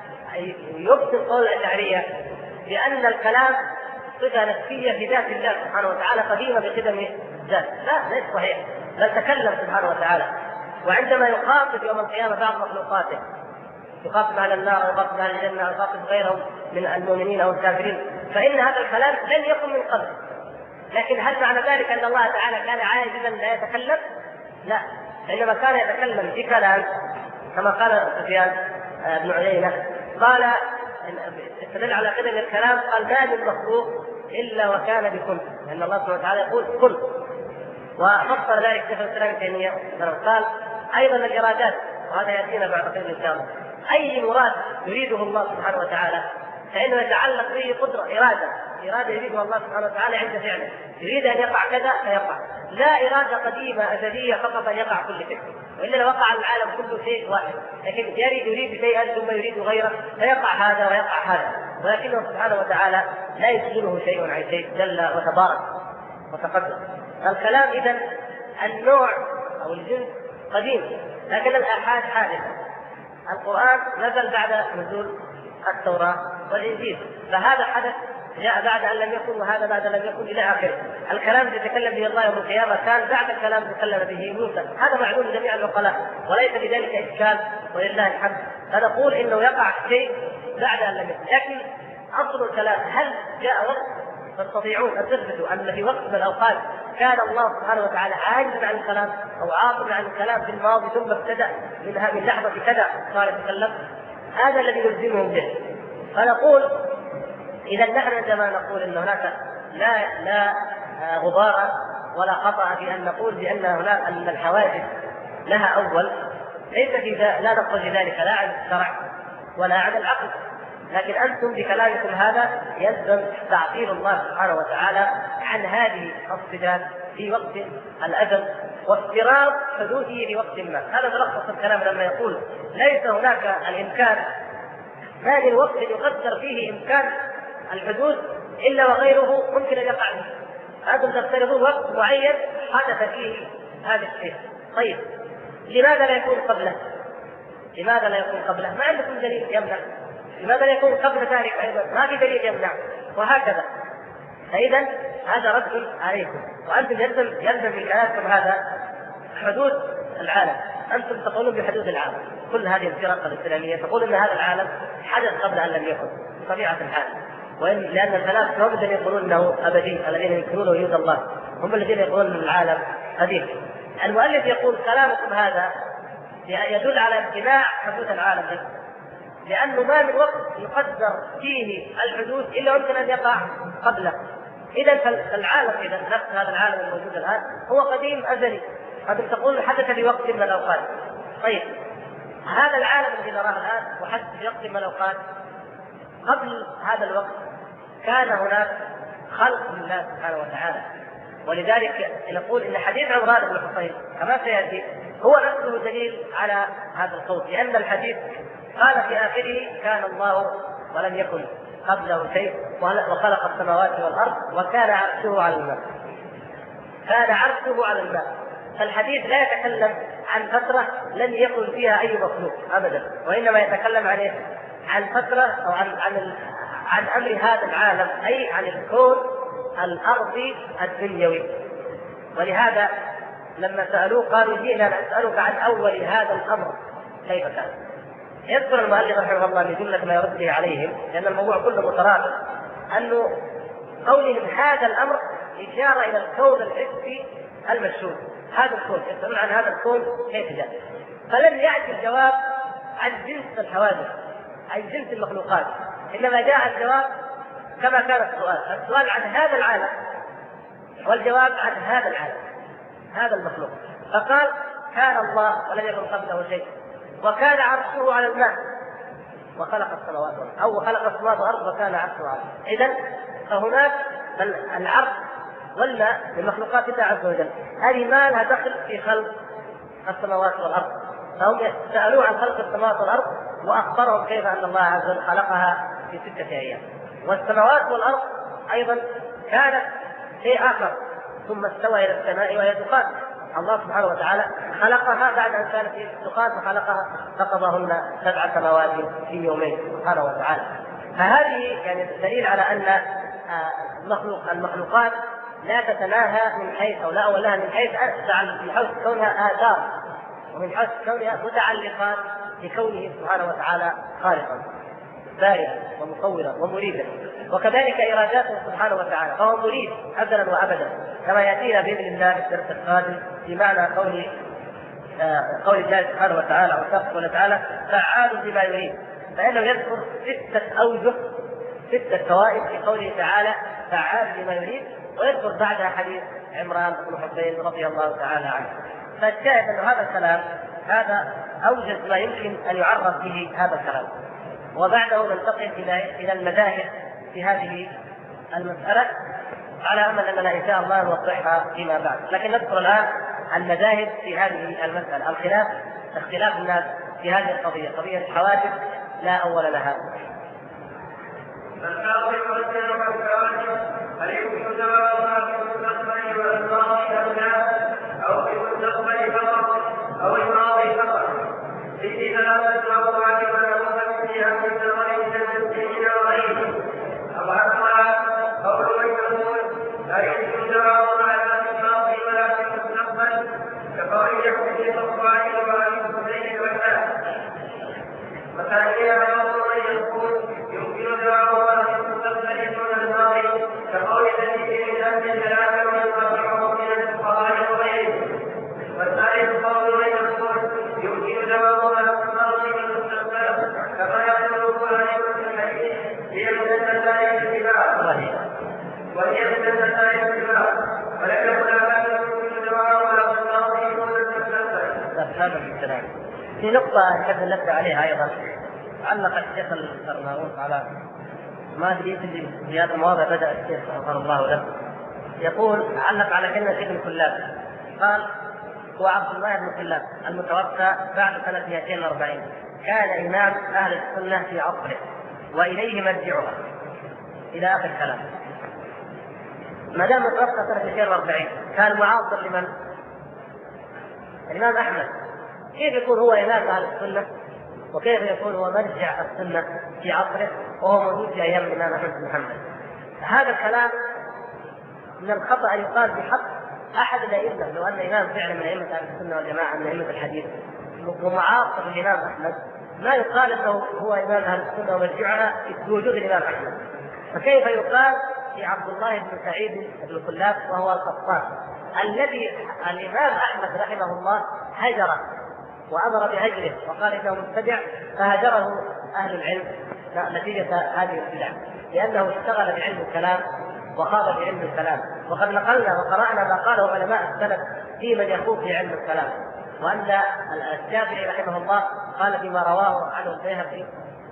[SPEAKER 1] يبطل قول الأشعرية بأن الكلام صفة نفسية في ذات الله سبحانه وتعالى قديمة بقدم ذات. لا، ليس صحيح، بل تكلم سبحانه وتعالى. وعندما يخاطب يوم القيامة بعض مخلوقاته، يخاطب أهل النار أو يخاطب أهل الجنة أو يخاطب غيرهم من المؤمنين أو الكافرين، فإن هذا الكلام لن يكن من قبل. لكن هل معنى ذلك أن الله تعالى كان عاجزا لا يتكلم؟ لا، إنما كان يتكلم بكلام كما قال سفيان بن عيينة، قال استدل على قدم الكلام، قال ما من مخلوق إلا وكان بكل، لأن الله سبحانه وتعالى يقول كل. وفسر ذلك شيخ الإسلام ابن تيمية قال أيضا الإرادات، وهذا يأتينا بعد قليل إن شاء الله، أي مراد يريده الله سبحانه وتعالى فإنه يتعلق به قدرة إرادة يريدها الله سبحانه وتعالى عند فعله، يريد أن يقع كذا فيقع، لا إرادة قديمة أزلية فقط أن يقع كل شيء، وإلا لو وقع العالم كله شيء واحد، لكن يريد شيئا ثم يريد غيره فيقع هذا ويقع هذا، ولكنه سبحانه وتعالى لا يشغله شيء عن شيء جل وتبارك وتقدم. الكلام إذن النوع أو الجنس قديم، لكن الآحاد حادثة. القرآن نزل بعد نزول التوراة والإنجيل، فهذا حدث جاء بعد أن لم يكن، وهذا بعد أن لم يكن، إلى آخره. الكلام الذي يتكلم به الله يوم القيامة كان بعد الكلام الذي تكلم به موسى، هذا معلوم لجميع العقلاء وليس بذلك إشكال ولله الحمد. فنقول إنه يقع شيء بعد أن لم يكن، لكن أصل الكلام هل جاء وقت تستطيعون أن تثبتوا أن في وقت من الأوقات كان الله سبحانه وتعالى عاجزا عن الكلام أو عاطلا عن الكلام في الماضي ثم ابتدأ من لحظة كذا صار يتكلم؟ هذا الذي يلزمهم به. فنقول إذا نحن عندما نقول أن هناك لا غبار ولا خطأ في أن نقول بأن هناك أن الحوادث لها أول، ليس في لا نقصد ذلك لا عن الشرع ولا عن العقل، لكن أنتم بكلامكم هذا يلزم تعطيل الله سبحانه وتعالى عن هذه الصفات في وقت الأزل وافتراض حدوثه في وقت ما. هذا ملخص الكلام لما يقول ليس هناك الإمكان ما من وقت يقدر فيه إمكان الحدوث إلا وغيره ممكن أن يقع فيه. أنتم تفترضون وقت معين حدث فيه هذا الشيء. طيب لماذا لا يكون قبله؟ لماذا لا يكون قبله؟ ما عندكم دليل يمنع. لماذا لا يكون قبل ذلك أيضا؟ ما في دليل يمنع، وهكذا. فإذا هذا رد عليكم، وأنتم يلزم من كلامكم هذا حدوث العالم. أنتم تقولون بحدوث العالم، كل هذه الفرق الإسلامية تقول أن هذا العالم حدث قبل أن لم يكن بطبيعة الحال، لأن الفلاسفة هم الذين يقولون أنه أبدي، الذين ينكرون وجود الله هم الذين يقولون أن العالم قديم. المؤلف يقول كلامكم هذا يدل على امتناع حدوث العالم، لأنه ما من وقت يقدر فيه الحدوث إلا يمكن أن يقع قبله. إذا فالعالم إذا نفس هذا العالم الموجود الآن هو قديم أزلي، هذا تقول حدث في وقت من الأوقات. طيب هذا العالم الذي نراه الآن وحدث في وقت من الأوقات، قبل هذا الوقت كان هناك خلق لله سبحانه وتعالى. ولذلك نقول إن حديث عمران بن الحصين كما سيأتي هو نفسه دليل على هذا القول، لأن الحديث قال في آخره كان الله ولم يكن قبله شيء وخلق السماوات والأرض وكان عرشه على الماء. كان عرشه على الماء. فالحديث لا يتكلم عن فترة لم يكن فيها أي مخلوق أبدا، وإنما يتكلم عن إيه؟ عن فترة أو عن أمر هذا العالم، أي عن الكون الأرضي الدنيوي. ولهذا لما سألوه قالوا جئنا نسألك عن أول هذا الأمر كيف كان. يذكر المؤلف رحمه الله من جملة ما يرد به عليهم، لأن الموضوع كله مترابط، أنه قولهم هذا الأمر إشارة إلى الكون الحسي المشهود. هذا الكون يسألون عن هذا الكون كيف جاء، فلم يأتي الجواب عن جنس الحوادث عن جنس المخلوقات، إنما جاء الجواب كما كان السؤال عن هذا العالم والجواب عن هذا العالم هذا المخلوق. فقال كان الله ولم يكن قبله شيء وكان عرشه على الماء وخلق السماوات والأرض، أو خلق السماوات والأرض وكان عرشه على الماء. إذن فهناك العرش والماء لمخلوقات الله عز وجل، هذه ما لها دخل في خلق السماوات والأرض. فهم سألوه عن خلق السماوات والأرض وأخبرهم كيف أن الله عز وجل خلقها في 6 أيام. والسماوات والأرض أيضا كانت شيء آخر ثم استوى إلى السماء وهي دخان. الله سبحانه وتعالى خلقها بعد أن كانت في دخان فخلقها فقضاهن 7 سماوات في يومين سبحانه وتعالى. فهذه يعني دليل على أن المخلوقات لا تتناهى من حيث أو لا أولها من حيث كونها آثار ومن حيث كونها متعلقات بكونه سبحانه وتعالى خالقا بارئا ومصورا ومريدا، وكذلك إراداته سبحانه وتعالى فهو مريد أزلا وأبدا، كما يأتينا بإذن الله في الدرس القادم في معنى قول الله سبحانه وتعالى وتقول تعالى فعال لما يريد، فإنه يذكر 6 أوجه 6 فوائد في قوله تعالى فعال لما يريد، ويذكر بعدها حديث عمران بن حسين رضي الله تعالى عنه. فالشاهد أن هذا الكلام هذا أوجز ما يمكن أن يعرف به هذا الكلام، وبعده ننتقل إلى المذاهب في هذه المسألة على أمل أننا إن شاء الله نوضحها فيما بعد. لكن نذكر الآن المذاهب في هذه المسألة، اختلاف الناس في هذه القضية، قضية الحوادث لا أول لها.
[SPEAKER 2] هل يمكن سواء في المستقبل والماضي أو في المستقبل فقط أو الماضي فقط؟ فيه 3 أبواب ولا بد فيها من نظر تنزيل وغيره. أو الله على الصراط المستقيم كما يقول الحديث هي من النسائي الاتباع وهي من النسائي الاتباع ولم يكن هذا من الدعاء ولا الصراط المستقيم.
[SPEAKER 1] هذا الكلام في نقطة أحب ننبه عليها أيضا. علق الشيخ القرناوي على ما أدري في هذا المواضع بدأ الشيخ غفر الله له يقول علق على كلمة ابن كلاب قال هو عبد الله بن كلاب المتوفى بعد سنة 240 كان إمام أهل السنة في عصره وإليه مرجعها إلى آخر الكلام. ما دام متوفى سنة 240 كان معاصر لمن؟ الإمام أحمد. كيف يكون هو إمام أهل السنة وكيف يكون هو مرجع السنة في عصره وهو موجود في أيام الإمام أحمد بن محمد؟ هذا الكلام من الخطأ يقال بحق أحد الأئمة لو أن إمام فعلا من أئمة أهل السنة والجماعة من أئمة الحديث ومعاصر الإمام أحمد ما يقال أنه هو إمام أهل السنة ومرجعها في وجود الإمام أحمد. فكيف يقال في عبد الله بن سعيد بن كلاب وهو القطان الذي الإمام أحمد رحمه الله هجره وأمر بهجره وقال إنه مبتدع فهجره أهل العلم نتيجة هذه البدع لأنه اشتغل بعلم الكلام وخاض بعلم الكلام. وقد نقلنا وقرأنا ما قاله علماء السلف في من يخوض في علم الكلام وأن الشافعي رحمه الله قال فيما رواه عنه البيهقي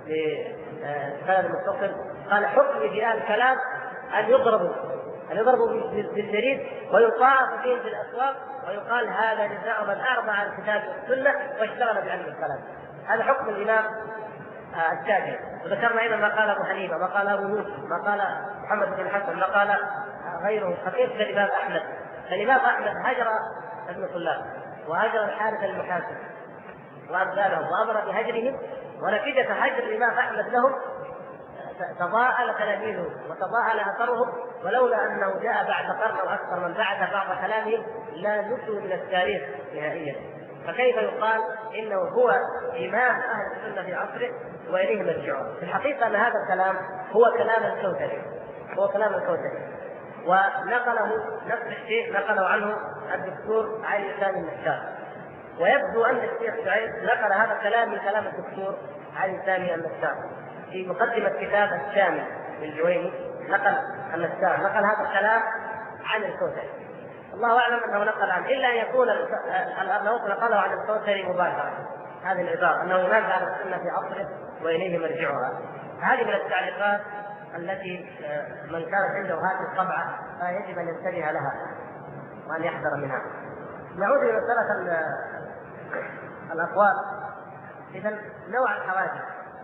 [SPEAKER 1] بسند متصل قال حكم في أهل الكلام أن يضربوا بالجريد ويطاف فيهم في الأسواق ويقال هذا جزاء من أعرض عن الكتاب والسنة واشتغل بعلم الكلام. هذا حكم الإمام الشافعي. وذكرنا أيضا ما قال أبو حنيفة ما قال أبو يوسف ما قال محمد بن الحسن ما قال غيره. فكيف الإمام أحمد؟ الإمام أحمد هجر ابن كلاب وهجر الحارث المحاسب وأمثالهم وأمر بهجرهم ونتيجة هجر الإمام أحمد لهم تضاءل تلاميذه وتضاءل أثرهم ولولا أنه جاء بعد قرن أو أكثر من بعد بعض كلامهم لا نسوا من التاريخ نهائيا. فكيف يقال إنه هو إمام أهل السنة في عصره وإليه مرجعون؟ في الحقيقة أن هذا الكلام هو كلام الكوثري ونقله نفس الشيء نقله عنه الدكتور علي ثاني النشار. ويبدو أن الشيخ سعيد نقل هذا الكلام من كلام الدكتور علي ثاني النشار في مقدمة كتاب الشامل للجويني نقل هذا الكلام عن الكوثري. الله أعلم أنه نقل عنه إلا أن يكون أنه نقله عن الكوثري مباشرة هذه العبارة أنه إمام أهل السنة في عصره وإليه مرجعها. هذه من التعليقات التي من كانت عنده هذه الطبعة فيجب أن ينتبه لها وأن يحذر منها. نعود إلى مسألة الأقوال. إذن نوع الحوادث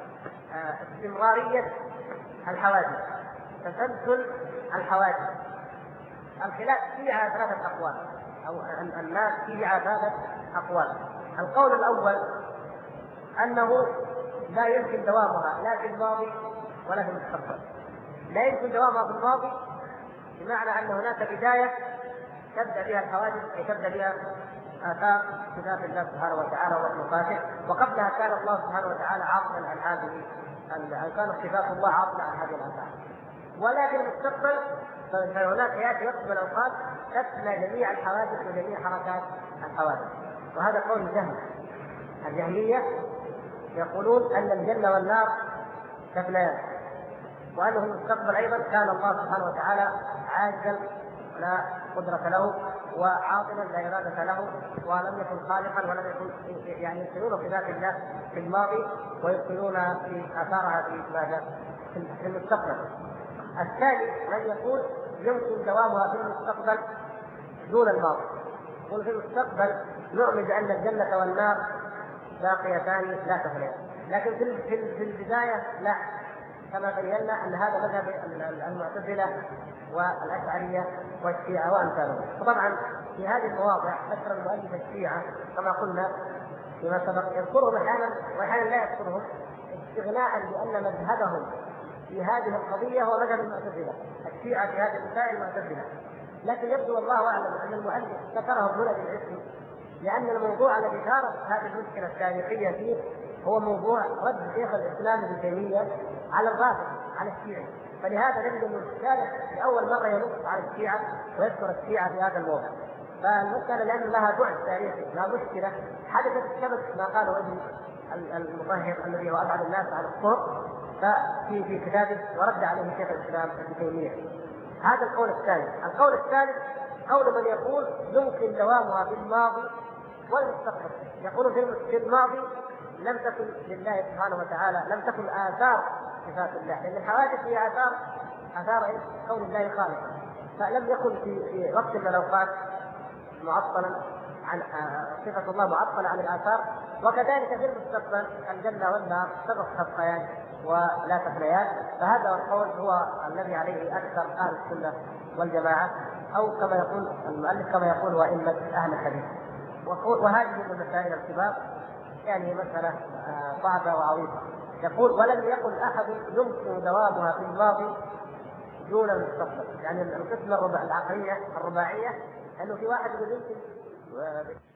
[SPEAKER 1] استمرارية الحوادث تسلسل الحوادث. الخلاف فيها ثلاثة أقوال أو الناس فيها ثلاثة أقوال. القول الأول أنه لا يمكن دوامها لا في الماضي ولا في المستقبل. لا يمكن دوامها في الماضي بمعنى أن هناك بداية تبدأ بها الحوادث أي تبدأ بها آثار صفات الله سبحانه وتعالى ومخلوقاته وقبلها كان الله سبحانه وتعالى عاطلا عن هذه كانت صفات الله عاطلة عن هذه الآثار. ولكن المستقبل فهناك يأتي وقت من الأوقات تفنى جميع الحوادث وجميع حركات الحوادث. وهذا قول الجهل. الجهمية يقولون أن الجنة والنار تفنيان وأنه المستقبل أيضا كان الله سبحانه وتعالى عاجزا لا قدرة له وعاطلا لا إرادة له ولم يكن خالقا ولم يكن يعني يبطلون صفات الله في الماضي ويبطلون في آثارها في المستقبل. الثاني من يقول يمكن دوامها في المستقبل دون الماضي. يقول في المستقبل نؤمن بأن الجنة والنار باقيتان لا تفنيان لكن في البداية لا كما بينا أن هذا مذهب المعتزلة والأشعرية والشيعة وأمثالهم. وطبعا في هذه المواضع ذكر المؤلف الشيعة كما قلنا فيما سبق يذكرهم أحيانا وأحيانا لا يذكرهم استغناء بأن مذهبهم في هذه القضية هو مذهب المعتزلة. الشيعة في هذه المسائل المعتزلة لكن يبدو والله أعلم أن المؤلف ذكرهم هنا بالاسم لأن الموضوع الذي ثارت هذه المشكلة التاريخية فيه هو موضوع رد شيخ الإسلام ابن تيمية على الرافض على الشيعة. فلهذا نجد أن الثالث لأول مرة ينص على الشيعة ويذكر الشيعة في هذا الموضوع. فالمسألة لأن لها بعد تاريخي، لا مشكلة حدثت بسبب ما قاله ابن المطهر الذي هو أبعد الناس عن الطرق في كتابه ورد عليه شيخ الإسلام ابن تيمية. هذا القول الثاني. القول الثالث قول من يقول يمكن دوامها في الماضي والمستقبل. يقول في الماضي لم تكن لله سبحانه وتعالى، لم تكن آثار صفات الله، لأن الحوادث هي آثار كون الله خالقا، فلم يكن في وقت من الأوقات معطلا عن صفة الله، معطلة عن الآثار. وكذلك في المستقبل الجنة والنار تبقيان ولا تفنيان. فهذا القول هو الذي عليه أكثر أهل السنة والجماعة، أو كما يقول المؤلف كما يقول وإمة أهل الحديث. وهذه من المسائل الكبار، يعني مسألة صعبة وعويصة. يقول ولم يقل أحد يمكن دوامها في الماضي دون المستقبل. يعني القسمة العقلية الرباعية أنه في واحد يمكن